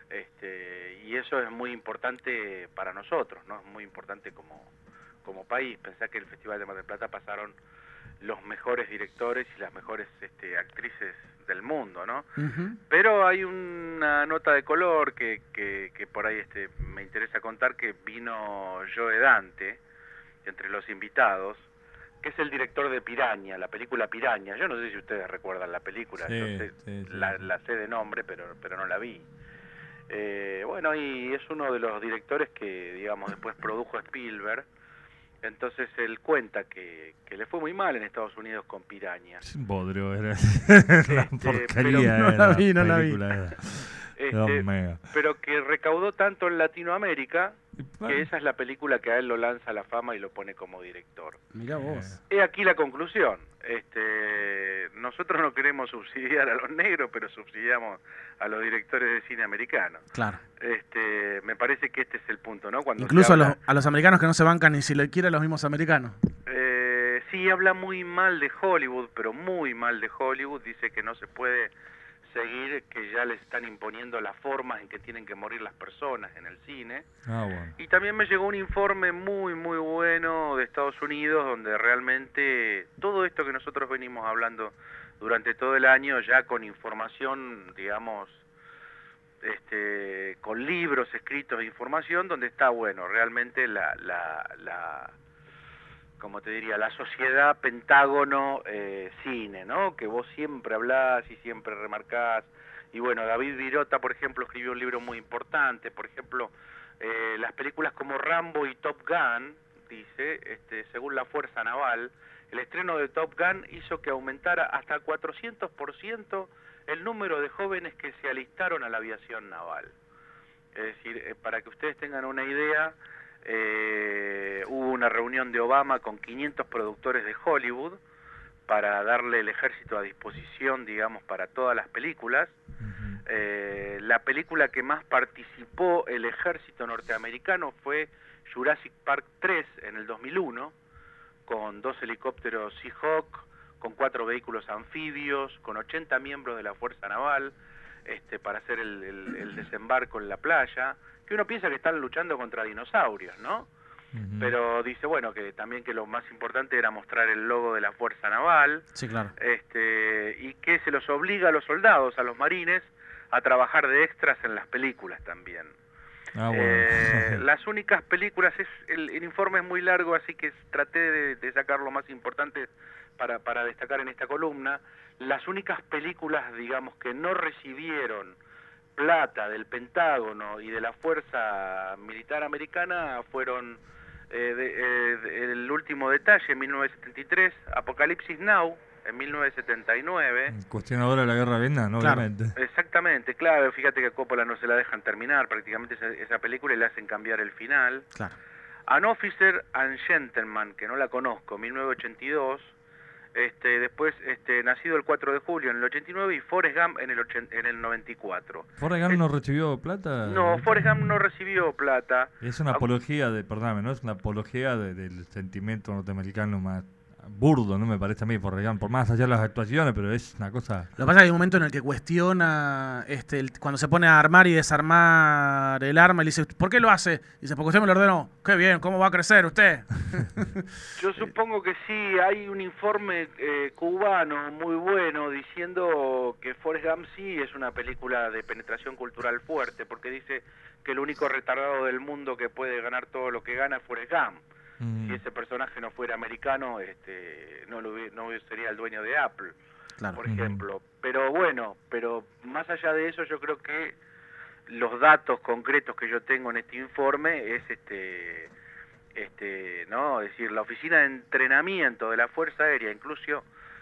Este, y eso es muy importante para nosotros, ¿no? Es muy importante como, como país. Pensá que el Festival de Mar del Plata pasaron los mejores directores y las mejores este, actrices del mundo, ¿no? Ujú. Pero hay una nota de color que, que, que por ahí este, me interesa contar, que vino Joe Dante, entre los invitados, que es el director de Piraña, la película Piraña. Yo no sé si ustedes recuerdan la película, Sí, yo sé, sí, sí. la, la sé de nombre, pero, pero no la vi. Eh, bueno, y es uno de los directores que, digamos, después produjo Spielberg. Entonces él cuenta que, que le fue muy mal en Estados Unidos con Piraña. Es un bodrio, era Este, una pero- porquería. No la era vi, no la vi. película, era. Este, Dios mío. pero que recaudó tanto en Latinoamérica bueno. que esa es la película que a él lo lanza a la fama y lo pone como director. Mirá vos. He aquí la conclusión. Este, nosotros no queremos subsidiar a los negros, pero subsidiamos a los directores de cine americanos. Claro. Este, me parece que este es el punto, ¿no? Cuando Incluso se a los, habla- a los americanos que no se bancan ni si lo quieren los mismos americanos. Eh, sí, habla muy mal de Hollywood, pero muy mal de Hollywood. Dice que no se puede seguir, que ya les están imponiendo las formas en que tienen que morir las personas en el cine. Ah, bueno. Y también me llegó un informe muy, muy bueno de Estados Unidos, donde realmente todo esto que nosotros venimos hablando durante todo el año, ya con información, digamos, este, con libros escritos de información, donde está, bueno, realmente la, la, la como te diría, la sociedad Pentágono eh, cine, ¿no? Que vos siempre hablás y siempre remarcás. Y bueno, David Virota, por ejemplo, escribió un libro muy importante. Por ejemplo, eh, las películas como Rambo y Top Gun, dice, este, según la Fuerza Naval, el estreno de Top Gun hizo que aumentara hasta cuatrocientos por ciento el número de jóvenes que se alistaron a la aviación naval. Es decir, eh, para que ustedes tengan una idea, eh, hubo una reunión de Obama con quinientos productores de Hollywood para darle el ejército a disposición, digamos, para todas las películas. Eh, la película que más participó el ejército norteamericano fue Jurassic Park tres en el dos mil uno, con dos helicópteros Seahawk, con cuatro vehículos anfibios, con ochenta miembros de la Fuerza Naval, este, para hacer el, el, el desembarco en la playa, que uno piensa que están luchando contra dinosaurios, ¿no? Uh-huh. Pero dice, bueno, que también que lo más importante era mostrar el logo de la Fuerza Naval. Sí, claro. Este, y que se los obliga a los soldados, a los marines, a trabajar de extras en las películas también. Ah, bueno. Eh, las únicas películas, es el, el informe es muy largo, así que traté de, de sacar lo más importante para, para destacar en esta columna. Las únicas películas, digamos, que no recibieron plata del Pentágono y de la Fuerza Militar Americana fueron eh, de, eh, de, El último detalle en mil novecientos setenta y tres, Apocalipsis Now en mil novecientos setenta y nueve. Cuestionadora de la guerra de Vietnam, ¿no? Claro, Obviamente. exactamente, claro, fíjate que a Coppola no se la dejan terminar prácticamente esa, esa película y le hacen cambiar el final. Claro. An Officer and Gentleman, que no la conozco, mil novecientos ochenta y dos. Este, después, este, nacido el cuatro de julio en el ochenta y nueve, y Forrest Gump en el, ochenta, en el noventa y cuatro. ¿Forrest Gump es, no recibió plata? No, Forrest Gump no recibió plata. Es una apología de, perdóname, ¿no? Es una apología de, del sentimiento norteamericano más burdo, ¿no? Me parece a mí, Forrest Gump, por más allá de las actuaciones, pero es una cosa... Lo que pasa es que hay un momento en el que cuestiona, este, el, cuando se pone a armar y desarmar el arma, y le dice, ¿por qué lo hace? Y dice, porque usted me lo ordenó. Qué bien, ¿cómo va a crecer usted? Yo supongo que sí, hay un informe eh, cubano muy bueno diciendo que Forrest Gump sí es una película de penetración cultural fuerte, porque dice que el único retardado del mundo que puede ganar todo lo que gana es Forrest Gump. Si ese personaje no fuera americano, este, no, lo, no sería el dueño de Apple, claro. por ejemplo. Uh-huh. Pero bueno, pero más allá de eso, yo creo que los datos concretos que yo tengo en este informe es este, este, no, es decir, la oficina de entrenamiento de la Fuerza Aérea, incluso,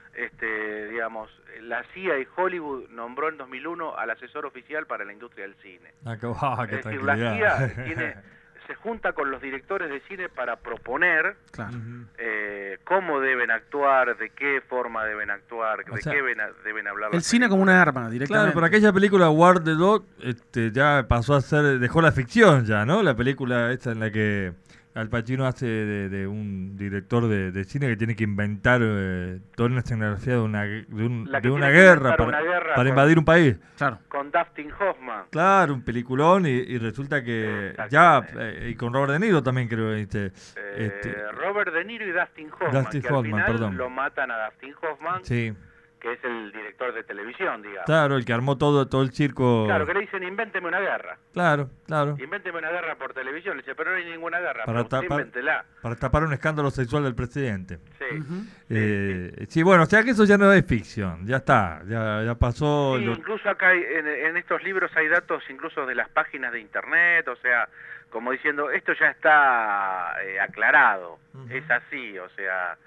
este, digamos, la C I A y Hollywood nombró en dos mil uno al asesor oficial para la industria del cine. Ah, qué, oh, qué es decir, la C I A tiene se junta con los directores de cine para proponer claro. eh, cómo deben actuar, de qué forma deben actuar, o de sea, qué deben, deben hablar. El cine como una arma, directamente. Claro, pero aquella película War the Dog este, ya pasó a ser, dejó la ficción ya, ¿no? La película esta en la que Al Pacino hace de, de un director de, de cine que tiene que inventar eh, toda una escenografía de una, de un, de una guerra, para, una guerra para con, invadir un país. Claro. Con Dustin Hoffman. Claro, un peliculón y, y resulta que ya, eh, y con Robert De Niro también creo. Este, eh, este, Robert De Niro y Dustin Hoffman, Dustin que Hoffman, al final perdón. lo matan a Dustin Hoffman. Sí. Que es el director de televisión, digamos. Claro, el que armó todo todo el circo. Claro, que le dicen, invénteme una guerra. Claro, claro. Invénteme una guerra por televisión. Le dice, pero no hay ninguna guerra, para pero tapar, invéntela. Para tapar un escándalo sexual del presidente. Sí. Uh-huh. Eh, sí, sí, bueno, o sea que eso ya no es ficción, ya está, ya, ya pasó. Sí, lo... incluso acá hay, en, en estos libros hay datos incluso de las páginas de internet, o sea, como diciendo, esto ya está eh, aclarado, uh-huh. Es así, o sea...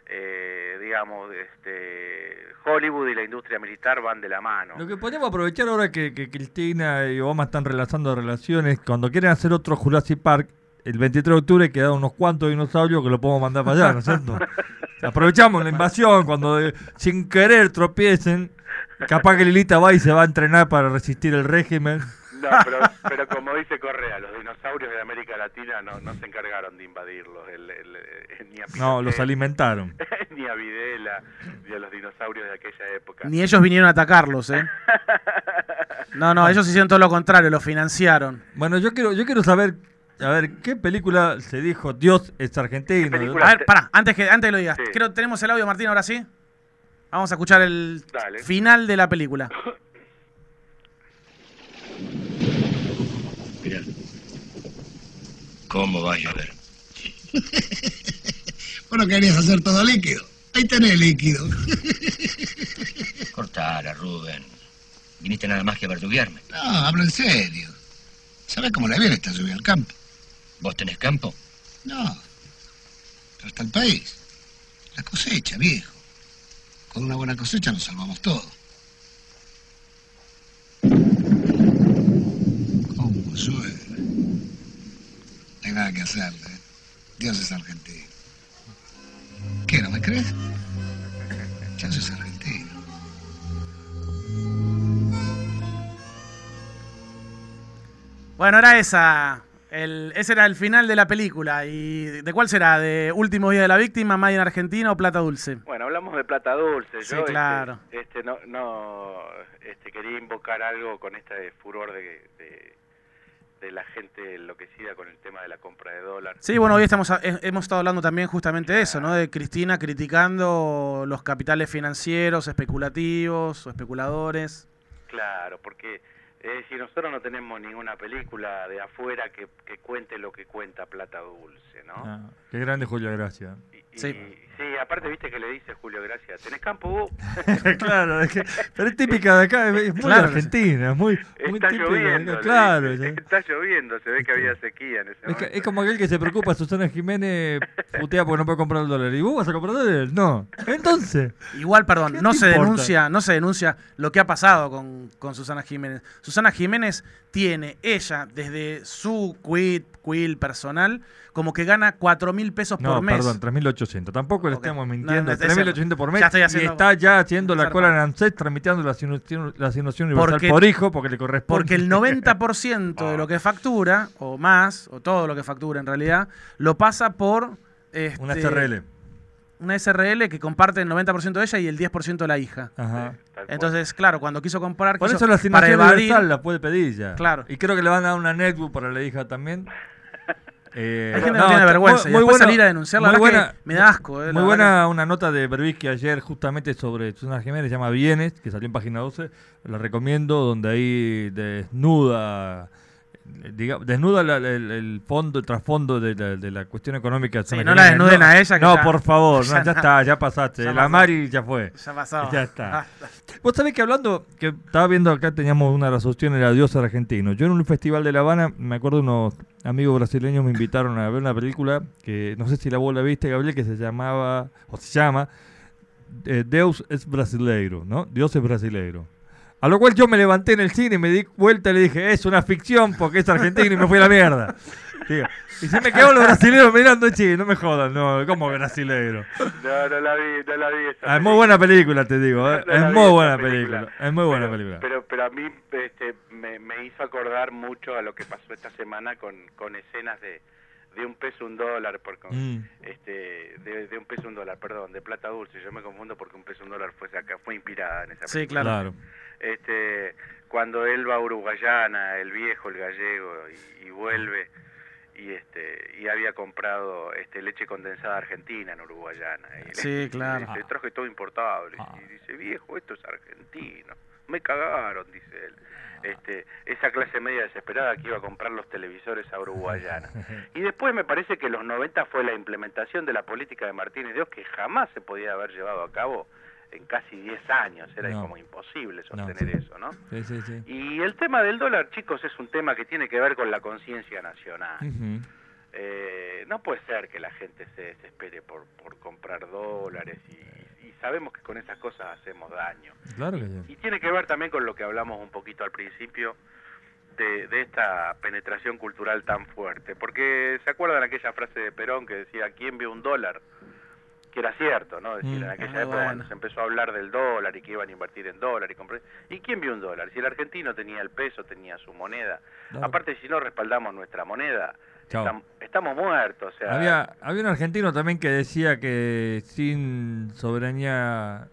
Eh, digamos, este, Hollywood y la industria militar van de la mano. Lo que podemos aprovechar ahora que, que Cristina y Obama están relanzando relaciones, cuando quieren hacer otro Jurassic Park, el veintitrés de octubre quedan unos cuantos dinosaurios que lo podemos mandar para allá, ¿no es cierto? Aprovechamos la invasión, cuando de, sin querer tropiecen, capaz que Lilita va y se va a entrenar para resistir el régimen. No, pero, pero como dice Correa, los dinosaurios de América Latina no, no se encargaron de invadirlos, el, el, el, ni a Pinochet, no, los alimentaron. Ni a Videla, ni a los dinosaurios de aquella época. Ni ellos vinieron a atacarlos, ¿eh? No, no, ellos hicieron todo lo contrario, los financiaron. Bueno, yo quiero, yo quiero saber, a ver, ¿qué película se dijo Dios es argentino? A ver, pará, antes que, antes que lo digas, sí. Creo, ¿tenemos el audio, Martín, ahora sí? Vamos a escuchar el Dale. Final de la película. Mirá, ¿cómo va a llover? Vos no querías hacer todo líquido. Ahí tenés líquido. Cortala, Rubén. Viniste nada más que a verduguearme. No, hablo en serio. ¿Sabés cómo le viene esta lluvia al campo? ¿Vos tenés campo? No, pero está el país. La cosecha, viejo. Con una buena cosecha nos salvamos todo. ¿Cómo llueve? No hay nada que hacerle. ¿eh? Dios es argentino. ¿Qué, no me crees? Dios es argentino. Bueno, era esa. El, ese era el final de la película. ¿Y de cuál será? ¿De Último Día de la Víctima, Made in Argentina o Plata Dulce? Bueno, hablamos de Plata Dulce. Sí, Yo, claro. Este, este, no, no este, quería invocar algo con este furor de, de, de la gente enloquecida con el tema de la compra de dólar. Sí, bueno, hoy estamos hemos estado hablando también justamente de eso, ¿no? De Cristina criticando los capitales financieros, especulativos o especuladores. Claro, porque Es decir, nosotros no tenemos ninguna película de afuera que, que cuente lo que cuenta Plata Dulce, ¿no? Ah, qué grande Julio Gracia. Y, sí. Sí, aparte, viste que le dice Julio Gracia, ¿tenés campo vos? Claro, es que, pero es típica de acá, es muy Claro. argentina, es muy, muy Está típica. lloviendo, de acá, claro. le dice. Está lloviendo, se ve que había sequía en ese Es, momento. que- es como aquel que se preocupa, Susana Jiménez putea porque no puede comprar el dólar. ¿Y vos vas a comprar dólares? No. Entonces. Igual, perdón, ¿qué no te se importa? denuncia, no se denuncia lo que ha pasado con, con Susana Jiménez. Susana Jiménez tiene, ella, desde su quit, quill personal, como que gana cuatro mil pesos No, por mes. perdón, tres mil ochocientos. Tampoco le estamos mintiendo. No, no, es tres mil ochocientos por mes. Ya estoy y haciendo- está ya haciendo la Zarpa. cola en ANSES tramitando la asignación, la asignación universal Porque- por hijo porque le corresponde. Porque el noventa por ciento de lo que factura, o más, o todo lo que factura en realidad, lo pasa por... este, Una S R L. Una S R L que comparte el noventa por ciento de ella y el diez por ciento de la hija. Ajá. Entonces, claro, cuando quiso comprar... Por quiso- eso la para asignación evadir, universal la puede pedir ya. Claro. Y creo que le van a dar una netbook para la hija también. Eh, Hay gente que no tiene vergüenza, y después salir a denunciar, la muy verdad buena, que me da asco, eh, la muy verdad buena una nota de Berbisky ayer justamente sobre Susana Jiménez, se llama Bienes, que salió en página doce, la recomiendo, donde ahí desnuda, diga, desnuda la- el, el fondo, el trasfondo de la, de la cuestión económica. de Sí, Susana no la Jiménez. desnuden No, a ella, que No, ya- por favor, no, ya ya no. está, ya pasaste. Ya la pasó. Mari ya fue. Ya pasó. Ya está. Vos sabés que hablando, que estaba viendo acá, teníamos una de las opciones, era Dios argentino. Yo en un festival de La Habana, me acuerdo unos amigos brasileños me invitaron a ver una película que no sé si la vos la viste, Gabriel, que se llamaba, o se llama, eh, Deus es brasileiro, ¿no? Dios es brasileiro. A lo cual yo me levanté en el cine y me di vuelta y le dije, es una ficción porque es argentino y me fui a la mierda. Digo, y se me quedaron los brasileños mirando, che, no me jodan, no, ¿cómo brasileiro? No, no la vi, no la vi esa Ah, es muy buena película, te digo, ¿eh? No la es vi muy esa buena película. película. Es muy buena pero, película. Pero, pero a mí este, me, me hizo acordar mucho a lo que pasó esta semana con, con escenas de, de un peso un dólar, por, con- Mm. este, de, de un peso un dólar, perdón, de Plata Dulce. Yo me confundo porque un peso un dólar fue acá, fue inspirada en esa Sí, película. claro. Este, cuando él va a Uruguayana, el viejo, el gallego, y, y vuelve y este y había comprado este leche condensada argentina en Uruguayana. Y Sí, le- claro. y dice, traje todo importado. Le- Y dice, viejo, esto es argentino. Me cagaron, dice él. Este, esa clase media desesperada que iba a comprar los televisores a Uruguayana. Y después me parece que los noventa fue la implementación de la política de Martínez Dios que jamás se podía haber llevado a cabo en casi diez años. Era No. como imposible No, sostener sí. eso, ¿no? Sí, sí, sí. Y el tema del dólar, chicos, es un tema que tiene que ver con la conciencia nacional. Ujú. Eh, no puede ser que la gente se desespere por, por comprar dólares y, y sabemos que con esas cosas hacemos daño. Claro que sí. Y tiene que ver también con lo que hablamos un poquito al principio de, de esta penetración cultural tan fuerte. Porque ¿se acuerdan aquella frase de Perón que decía, ¿quién vio un dólar? Que era cierto, ¿no? Es decir, Mm. en aquella Ah, época bueno. cuando se empezó a hablar del dólar y que iban a invertir en dólar y comprar... ¿Y quién vio un dólar? Si el argentino tenía el peso, tenía su moneda. Claro. Aparte, si no respaldamos nuestra moneda, Chao. estam- estamos muertos. O sea, Había, había un argentino también que decía que sin soberanía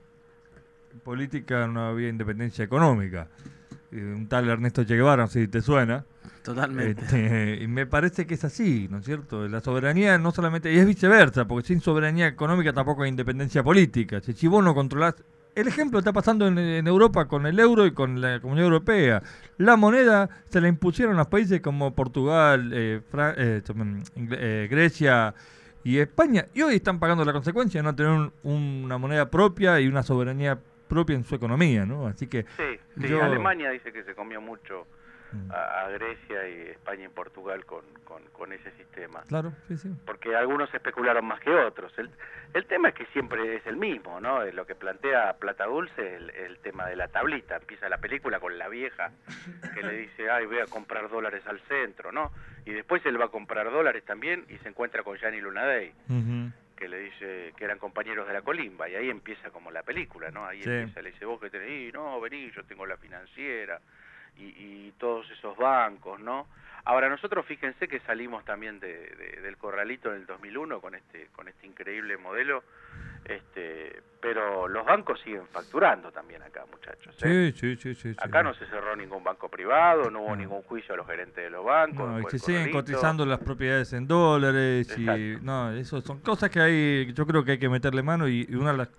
política no había independencia económica. Eh, Un tal Ernesto Che Guevara, no sé si te suena. Totalmente. Este, y me parece que es así, ¿no es cierto? La soberanía no solamente, y es viceversa, porque sin soberanía económica tampoco hay independencia política. Si, si vos no controlás, el ejemplo está pasando en, en Europa con el euro y con la Comunidad Europea. La moneda se la impusieron a países como Portugal, eh, Fra- eh, Ingle- eh, Grecia y España, y hoy están pagando la consecuencia de no tener un- una moneda propia y una soberanía propia en su economía, ¿no? Así que sí, sí, yo- Alemania dice que se comió mucho a, a Grecia y España y Portugal con, con, con ese sistema. Claro, sí, sí. Porque algunos especularon más que otros. El, el tema es que siempre es el mismo, ¿no? Es lo que plantea Plata Dulce, el, el tema de la tablita. Empieza la película con la vieja que le dice, ay, voy a comprar dólares al centro, ¿no? Y después él va a comprar dólares también y se encuentra con Gianni Lunadei, Ujú. que le dice que eran compañeros de la colimba, y ahí empieza como la película, ¿no? Ahí Sí. empieza, le dice, vos que tenés, y no, vení, yo tengo la financiera, y, y todos esos bancos, ¿no? Ahora, nosotros fíjense que salimos también de, de- del corralito en el dos mil uno con este con este increíble modelo, este pero los bancos siguen facturando también acá, muchachos. ¿eh? Sí, sí, sí, sí, sí. Acá no se cerró ningún banco privado, no hubo No. ningún juicio a los gerentes de los bancos. No, y fue se el siguen corralito. cotizando las propiedades en dólares y Exacto. no, eso son cosas que hay, yo creo que hay que meterle mano y, y una de las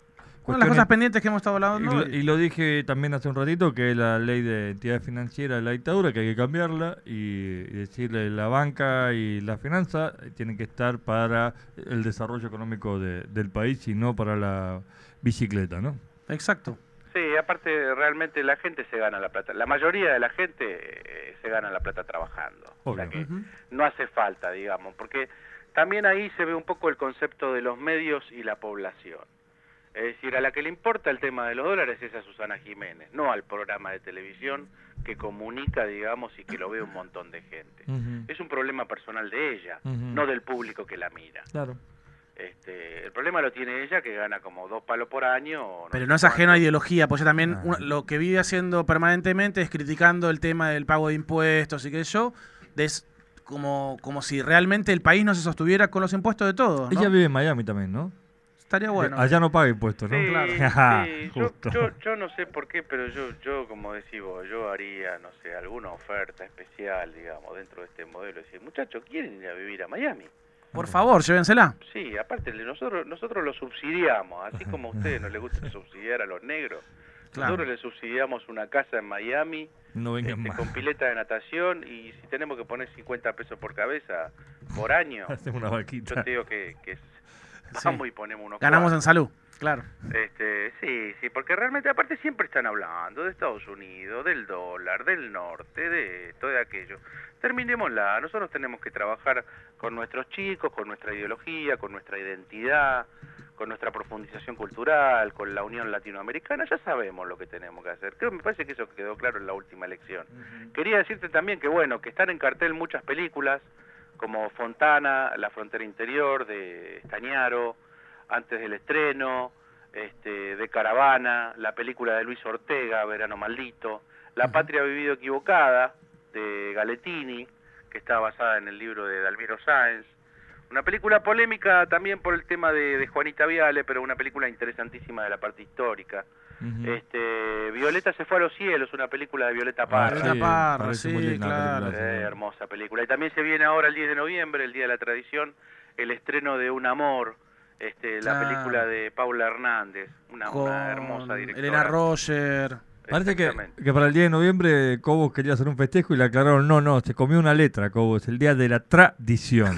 Una de las cosas pendientes que hemos estado hablando. Y lo, y lo dije también hace un ratito, que es la ley de entidades financieras de la dictadura, que hay que cambiarla y, y decirle la banca y la finanza tienen que estar para el desarrollo económico de, del país y no para la bicicleta, ¿no? Exacto. Sí, aparte realmente la gente se gana la plata. La mayoría de la gente eh, se gana la plata trabajando. O sea que Uh-huh. no hace falta, digamos, porque también ahí se ve un poco el concepto de los medios y la población. Es decir, a la que le importa el tema de los dólares es a Susana Jiménez, no al programa de televisión que comunica, digamos, y que lo ve un montón de gente. Uh-huh. Es un problema personal de ella, Uh-huh. no del público que la mira. Claro. Este, el problema lo tiene ella, que gana como dos palos por año. No Pero sé no es cuánto. ajeno a ideología, pues ella también una- lo que vive haciendo permanentemente es criticando el tema del pago de impuestos y qué sé yo, es como, como si realmente el país no se sostuviera con los impuestos de todos, ¿no? Ella vive en Miami también, ¿no? Estaría bueno. Allá no paga impuestos, ¿no? Sí, Claro. sí, yo, Justo. yo, yo no sé por qué, pero yo, yo como decís vos, yo haría, no sé, alguna oferta especial, digamos, dentro de este modelo. Decir, muchachos, ¿quieren ir a vivir a Miami? Por favor, llévensela. Sí, aparte, nosotros nosotros lo subsidiamos, así como a ustedes no les gusta subsidiar a los negros. Claro. Nosotros les subsidiamos una casa en Miami, No vengan este, más. con pileta de natación, y si tenemos que poner cincuenta pesos por cabeza por año, Hacemos una vaquita. yo te digo que, que Sí. vamos y ponemos unos Ganamos en cuantos. salud, claro. Este, sí, sí, porque realmente aparte siempre están hablando de Estados Unidos, del dólar, del norte, de esto, de aquello. Terminémosla, nosotros tenemos que trabajar con nuestros chicos, con nuestra ideología, con nuestra identidad, con nuestra profundización cultural, con la Unión Latinoamericana, ya sabemos lo que tenemos que hacer. Creo, me parece que eso quedó claro en la última elección. Quería decirte también que, bueno, que están en cartel muchas películas, como Fontana, La Frontera Interior, de Estañaro, antes del estreno, este, de Caravana, la película de Luis Ortega, Verano Maldito, La Patria ha vivido equivocada, de Galetini, que está basada en el libro de Dalmiro Sáenz, una película polémica también por el tema de, de Juanita Viale, pero una película interesantísima de la parte histórica. Ujú. Este, Violeta se fue a los cielos, una película de Violeta Parra. Violeta Parra, parece sí, muy linda la claro. película, Eh, sí. hermosa película. Y también se viene ahora el diez de noviembre, el Día de la Tradición, el estreno de Un Amor, este, la Claro. película de Paula Hernández, una, Con una hermosa directora. Elena Roger. Parece que, Exactamente. que para el día de noviembre Cobos quería hacer un festejo y le aclararon, no, no, se comió una letra, Cobos, el día de la tradición.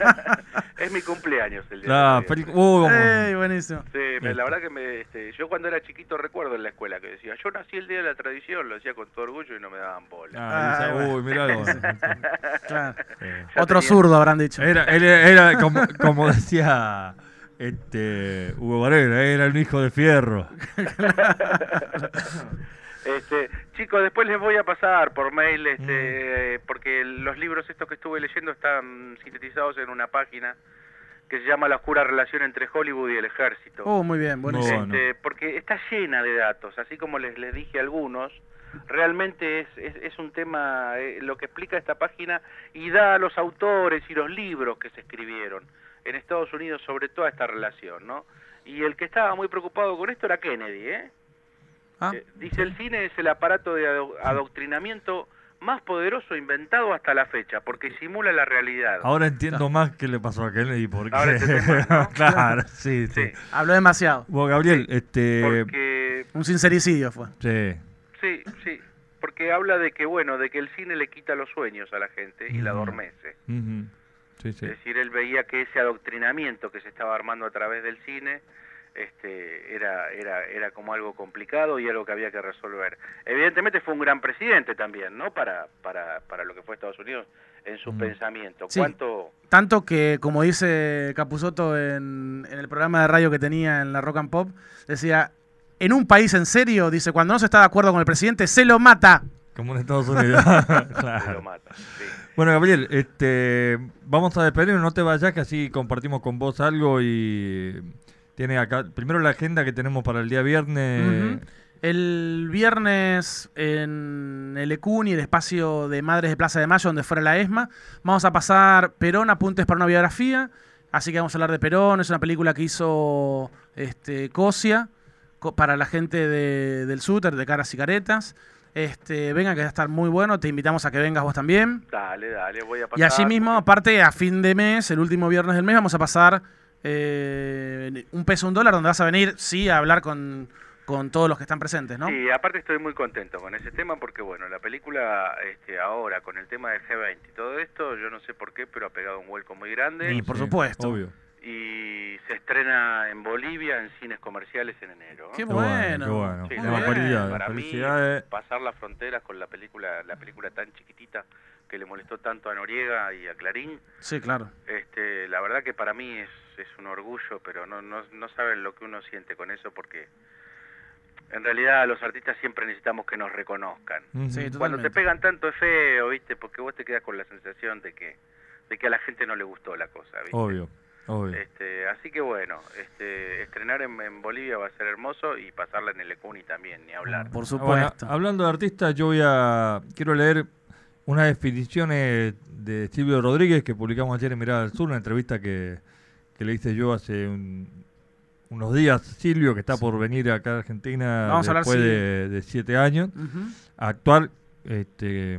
Es mi cumpleaños el día Ah, de feliz- noviembre. uh, como- ¡Ey, buenísimo! Sí, me- la verdad que me, este, yo cuando era chiquito recuerdo en la escuela que decía, yo nací el día de la tradición, lo decía con todo orgullo y no me daban bola. Ah, dice, Ah, bueno. uy, mirá algo. Claro. Eh, Ya Otro tenía- zurdo habrán dicho. Era, era, era como, como decía este Hugo Varela, era un hijo de fierro. Este, chicos, después les voy a pasar por mail, este, porque los libros estos que estuve leyendo están sintetizados en una página que se llama La oscura relación entre Hollywood y el ejército. Oh, muy bien, buenísimo. Bueno. Este, porque está llena de datos, así como les, les dije a algunos, realmente es, es, es un tema, eh, lo que explica esta página, y da a los autores y los libros que se escribieron en Estados Unidos sobre toda esta relación, ¿no? Y el que estaba muy preocupado con esto era Kennedy, ¿eh? Ah, Eh, dice, el cine es el aparato de ado- adoctrinamiento más poderoso inventado hasta la fecha, porque simula la realidad. Ahora entiendo más qué le pasó a Kennedy porque Ahora entendés más, ¿no? claro, sí, sí. Sí. habló demasiado. Vos, Gabriel, este Porque, Un sincericidio fue. sí. sí, sí, porque habla de que, bueno, de que el cine le quita los sueños a la gente y la Ujú. adormece. Ujú. Sí, sí. Es decir, él veía que ese adoctrinamiento que se estaba armando a través del cine este, era, era, era como algo complicado y algo que había que resolver. Evidentemente fue un gran presidente también, ¿no? Para, para, para lo que fue Estados Unidos en sus pensamientos. Sí. ¿Cuánto? Tanto que, como dice Capusotto en, en el programa de radio que tenía en la Rock and Pop, decía, en un país en serio, dice, cuando no se está de acuerdo con el presidente, se lo mata. Como en Estados Unidos. Se Claro. lo mata, sí. Bueno, Gabriel, este, vamos a despedirnos, no te vayas, que así compartimos con vos algo y tiene acá, primero la agenda que tenemos para el día viernes. Ujú. El viernes en el Ecuni, el espacio de Madres de Plaza de Mayo, donde fuera la ESMA, vamos a pasar Perón, apuntes para una biografía, así que vamos a hablar de Perón, es una película que hizo este, Cosia, co- para la gente de, del Súter, de Caras y Caretas. Este, venga, que va a estar muy bueno, te invitamos a que vengas vos también. Dale, dale, voy a pasar. Y allí mismo, aparte, a fin de mes, el último viernes del mes, vamos a pasar eh, un peso, un dólar, donde vas a venir, sí, a hablar con, con todos los que están presentes, ¿no? Sí, aparte estoy muy contento con ese tema porque, bueno, la película este, ahora, con el tema del G veinte y todo esto, yo no sé por qué, pero ha pegado un vuelco muy grande. Y por sí, supuesto. Obvio. Y se estrena en Bolivia en cines comerciales en enero. ¡Qué bueno! Qué bueno. Sí, Qué la bueno. verdad, Felicidades, para mí, felicidades. pasar las fronteras con la película, la película tan chiquitita que le molestó tanto a Noriega y a Clarín. Sí, claro. Este, la verdad que para mí es, es un orgullo, pero no, no, no saben lo que uno siente con eso porque en realidad los artistas siempre necesitamos que nos reconozcan. Uh-huh. Sí, Cuando te pegan tanto es feo, ¿viste? Porque vos te quedas con la sensación de que de que a la gente no le gustó la cosa, ¿viste? Obvio, obvio. Este, así que bueno, este, estrenar en, en Bolivia va a ser hermoso y pasarla en el Ecuni también, ni hablar. Por supuesto. Bueno, hablando de artistas, yo voy a quiero leer unas definiciones de Silvio Rodríguez que publicamos ayer en Mirada del Sur, una entrevista que, que le hice yo hace un, unos días. Silvio, que está sí. por venir acá a Argentina Vamos después a hablar, de, sí. de siete años, uh-huh. a actuar este,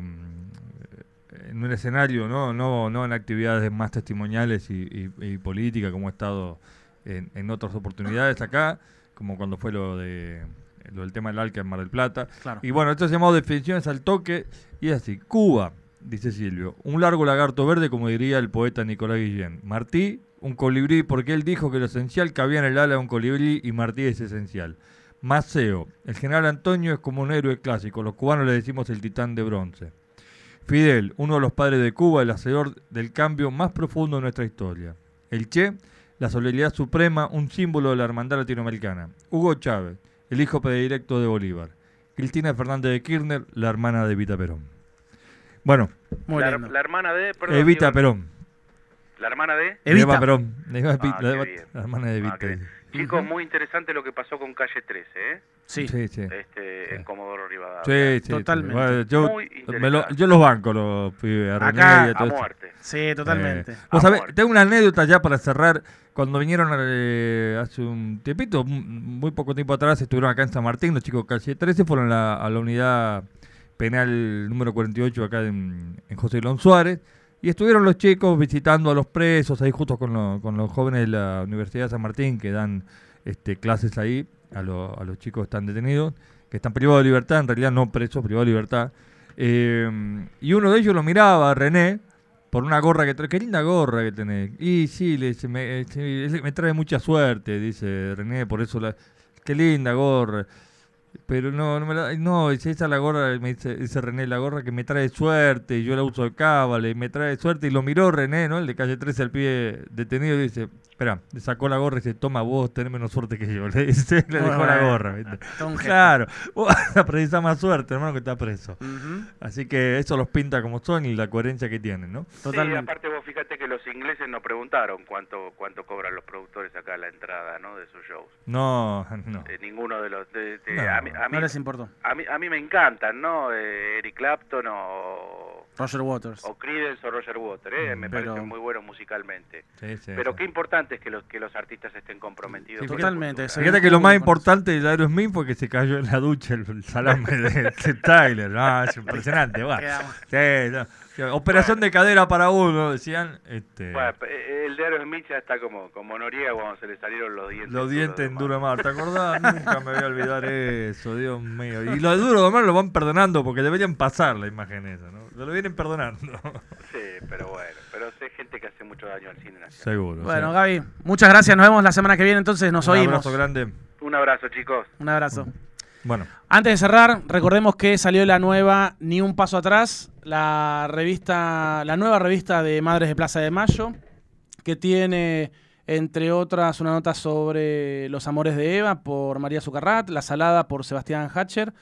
en un escenario, no no no en actividades más testimoniales y, y, y política, como ha estado en, en otras oportunidades acá, como cuando fue lo de lo del tema del Alca en Mar del Plata. Claro. Y bueno, esto se llamó Definiciones al Toque, y es así: Cuba, dice Silvio, un largo lagarto verde, como diría el poeta Nicolás Guillén. Martí, un colibrí, porque él dijo que lo esencial cabía en el ala de un colibrí, y Martí es esencial. Maceo, el general Antonio es como un héroe clásico, los cubanos le decimos el titán de bronce. Fidel, uno de los padres de Cuba, el hacedor del cambio más profundo de nuestra historia. El Che, la solidaridad suprema, un símbolo de la hermandad latinoamericana. Hugo Chávez, el hijo predilecto de Bolívar. Cristina Fernández de Kirchner, la hermana de Evita Perón. Bueno. La, la hermana de... Perdón, Evita digo, Perón. ¿La hermana de? Evita, Eva Perón. Eva, ah, la, la hermana de Evita. Ah, Chicos, muy interesante lo que pasó con Calle trece, ¿eh? Sí, sí, sí. Este, sí. En Comodoro Rivadavia. Sí, sí, totalmente. Sí. Bueno, yo, muy me lo, yo los banco, los pibes. A Acá, René y a, todo a muerte. Esto. Sí, totalmente. Eh, ¿vos sabés? Tengo una anécdota ya para cerrar. Cuando vinieron eh, hace un tiempito, muy poco tiempo atrás, estuvieron acá en San Martín, los chicos de Calle trece, fueron la, a la unidad penal número cuarenta y ocho acá en, en José Lón Suárez, y estuvieron los chicos visitando a los presos, ahí justo con, lo, con los jóvenes de la Universidad de San Martín, que dan este, clases ahí a, lo, a los chicos que están detenidos, que están privados de libertad, en realidad no presos, privados de libertad. Eh, y uno de ellos lo miraba, René, por una gorra que trae. Qué linda gorra que tenés. Y sí, le dice, me, me trae mucha suerte, dice René, por eso la... Qué linda gorra. Pero no, no me la... No, dice, esa es la gorra, me dice, dice René, la gorra que me trae suerte, y yo la uso de cábala, y me trae suerte. Y lo miró René, ¿no? El de Calle trece al pie detenido, y dice, espera, le sacó la gorra y dice, toma vos, tenés menos suerte que yo. Le dice, le dejó la gorra, ¿viste? Claro, vos vas a precisar más suerte, hermano, que está preso. Uh-huh. Así que eso los pinta como son y la coherencia que tienen, ¿no? Totalmente. Sí, aparte vos fíjate que los ingleses nos preguntaron cuánto cuánto cobran los productores acá a la entrada, ¿no? De sus shows. No, no. Eh, ninguno de los... De, de, no, a mí, a mí, no les importó. A mí, a mí me encantan, ¿no? Eh, Eric Clapton o... Roger Waters. O Creedence o Roger Waters, ¿eh? Me Pero... parecen muy buenos musicalmente. Sí, sí, Pero sí. qué importante es que los, que los artistas estén comprometidos. Sí, totalmente. Fíjate que lo más importante de Aerosmith fue que se cayó en la ducha el, el salame de, de Tyler. No, es impresionante. Bueno. Sí, no. Operación bueno. de cadera para uno, decían. Este... Bueno, el de Aerosmith ya está como, como Noriega cuando se le salieron los dientes. Los dientes en Duro de Mar, ¿te acordás? Nunca me voy a olvidar eso, Dios mío. Y lo de Duro de Mar lo van perdonando porque deberían pasar la imagen esa, ¿no? Lo vienen perdonando. Sí, pero bueno, pero es gente que hace mucho daño al cine nacional. Seguro. Bueno, sí. Gaby, muchas gracias. Nos vemos la semana que viene, entonces nos Un oímos. Un abrazo grande. Un abrazo, chicos. Un abrazo. Bueno. Antes de cerrar, recordemos que salió la nueva Ni un paso atrás, la revista, la nueva revista de Madres de Plaza de Mayo, que tiene, entre otras, una nota sobre Los amores de Eva por María Zucarrat, La salada por Sebastián Hatcher.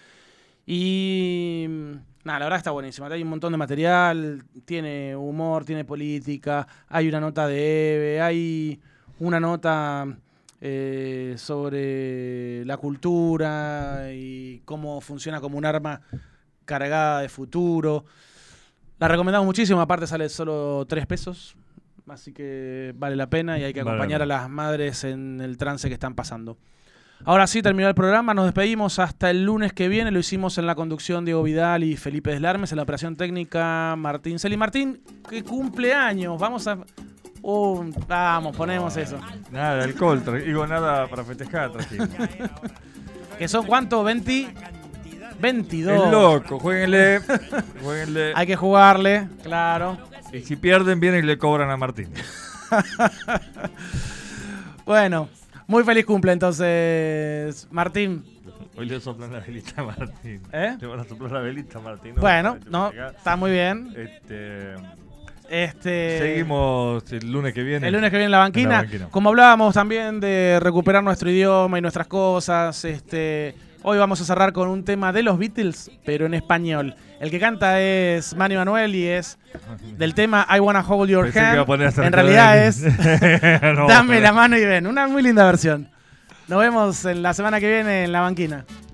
Y nada, la verdad está buenísima. Hay un montón de material, tiene humor, tiene política, hay una nota de Eve, hay una nota... Eh, sobre la cultura y cómo funciona como un arma cargada de futuro. La recomendamos muchísimo, aparte sale solo tres pesos, así que vale la pena y hay que acompañar vale. a las madres en el trance que están pasando. Ahora sí, terminó el programa, nos despedimos hasta el lunes que viene. Lo hicimos en la conducción Diego Vidal y Felipe Deslarmes, en la operación técnica Martín Celi. Martín, que cumple años, vamos a... Uh, vamos, ponemos eso. Nada de alcohol, tra- digo nada para festejar, tranquilo. ¿Que son cuánto? ¿veinte? veintidós. Es loco, jueguenle. jueguenle. Hay que jugarle, claro. Y si pierden, vienen y le cobran a Martín. Bueno, muy feliz cumple entonces, Martín. Hoy le soplan la velita a Martín. ¿Eh? Le van a soplar la velita a Martín. Bueno, no, está muy bien. Este, este, seguimos el lunes que viene. El lunes que viene en la banquina. En la banquina. Como hablábamos también de recuperar nuestro idioma y nuestras cosas, este, hoy vamos a cerrar con un tema de los Beatles, pero en español. El que canta es Manny Manuel y es del tema I Wanna Hold Your Pensé que iba a poner Hand. a En realidad Dennis. es No, Dame pero- la mano y ven. Una muy linda versión. Nos vemos en la semana que viene en la banquina.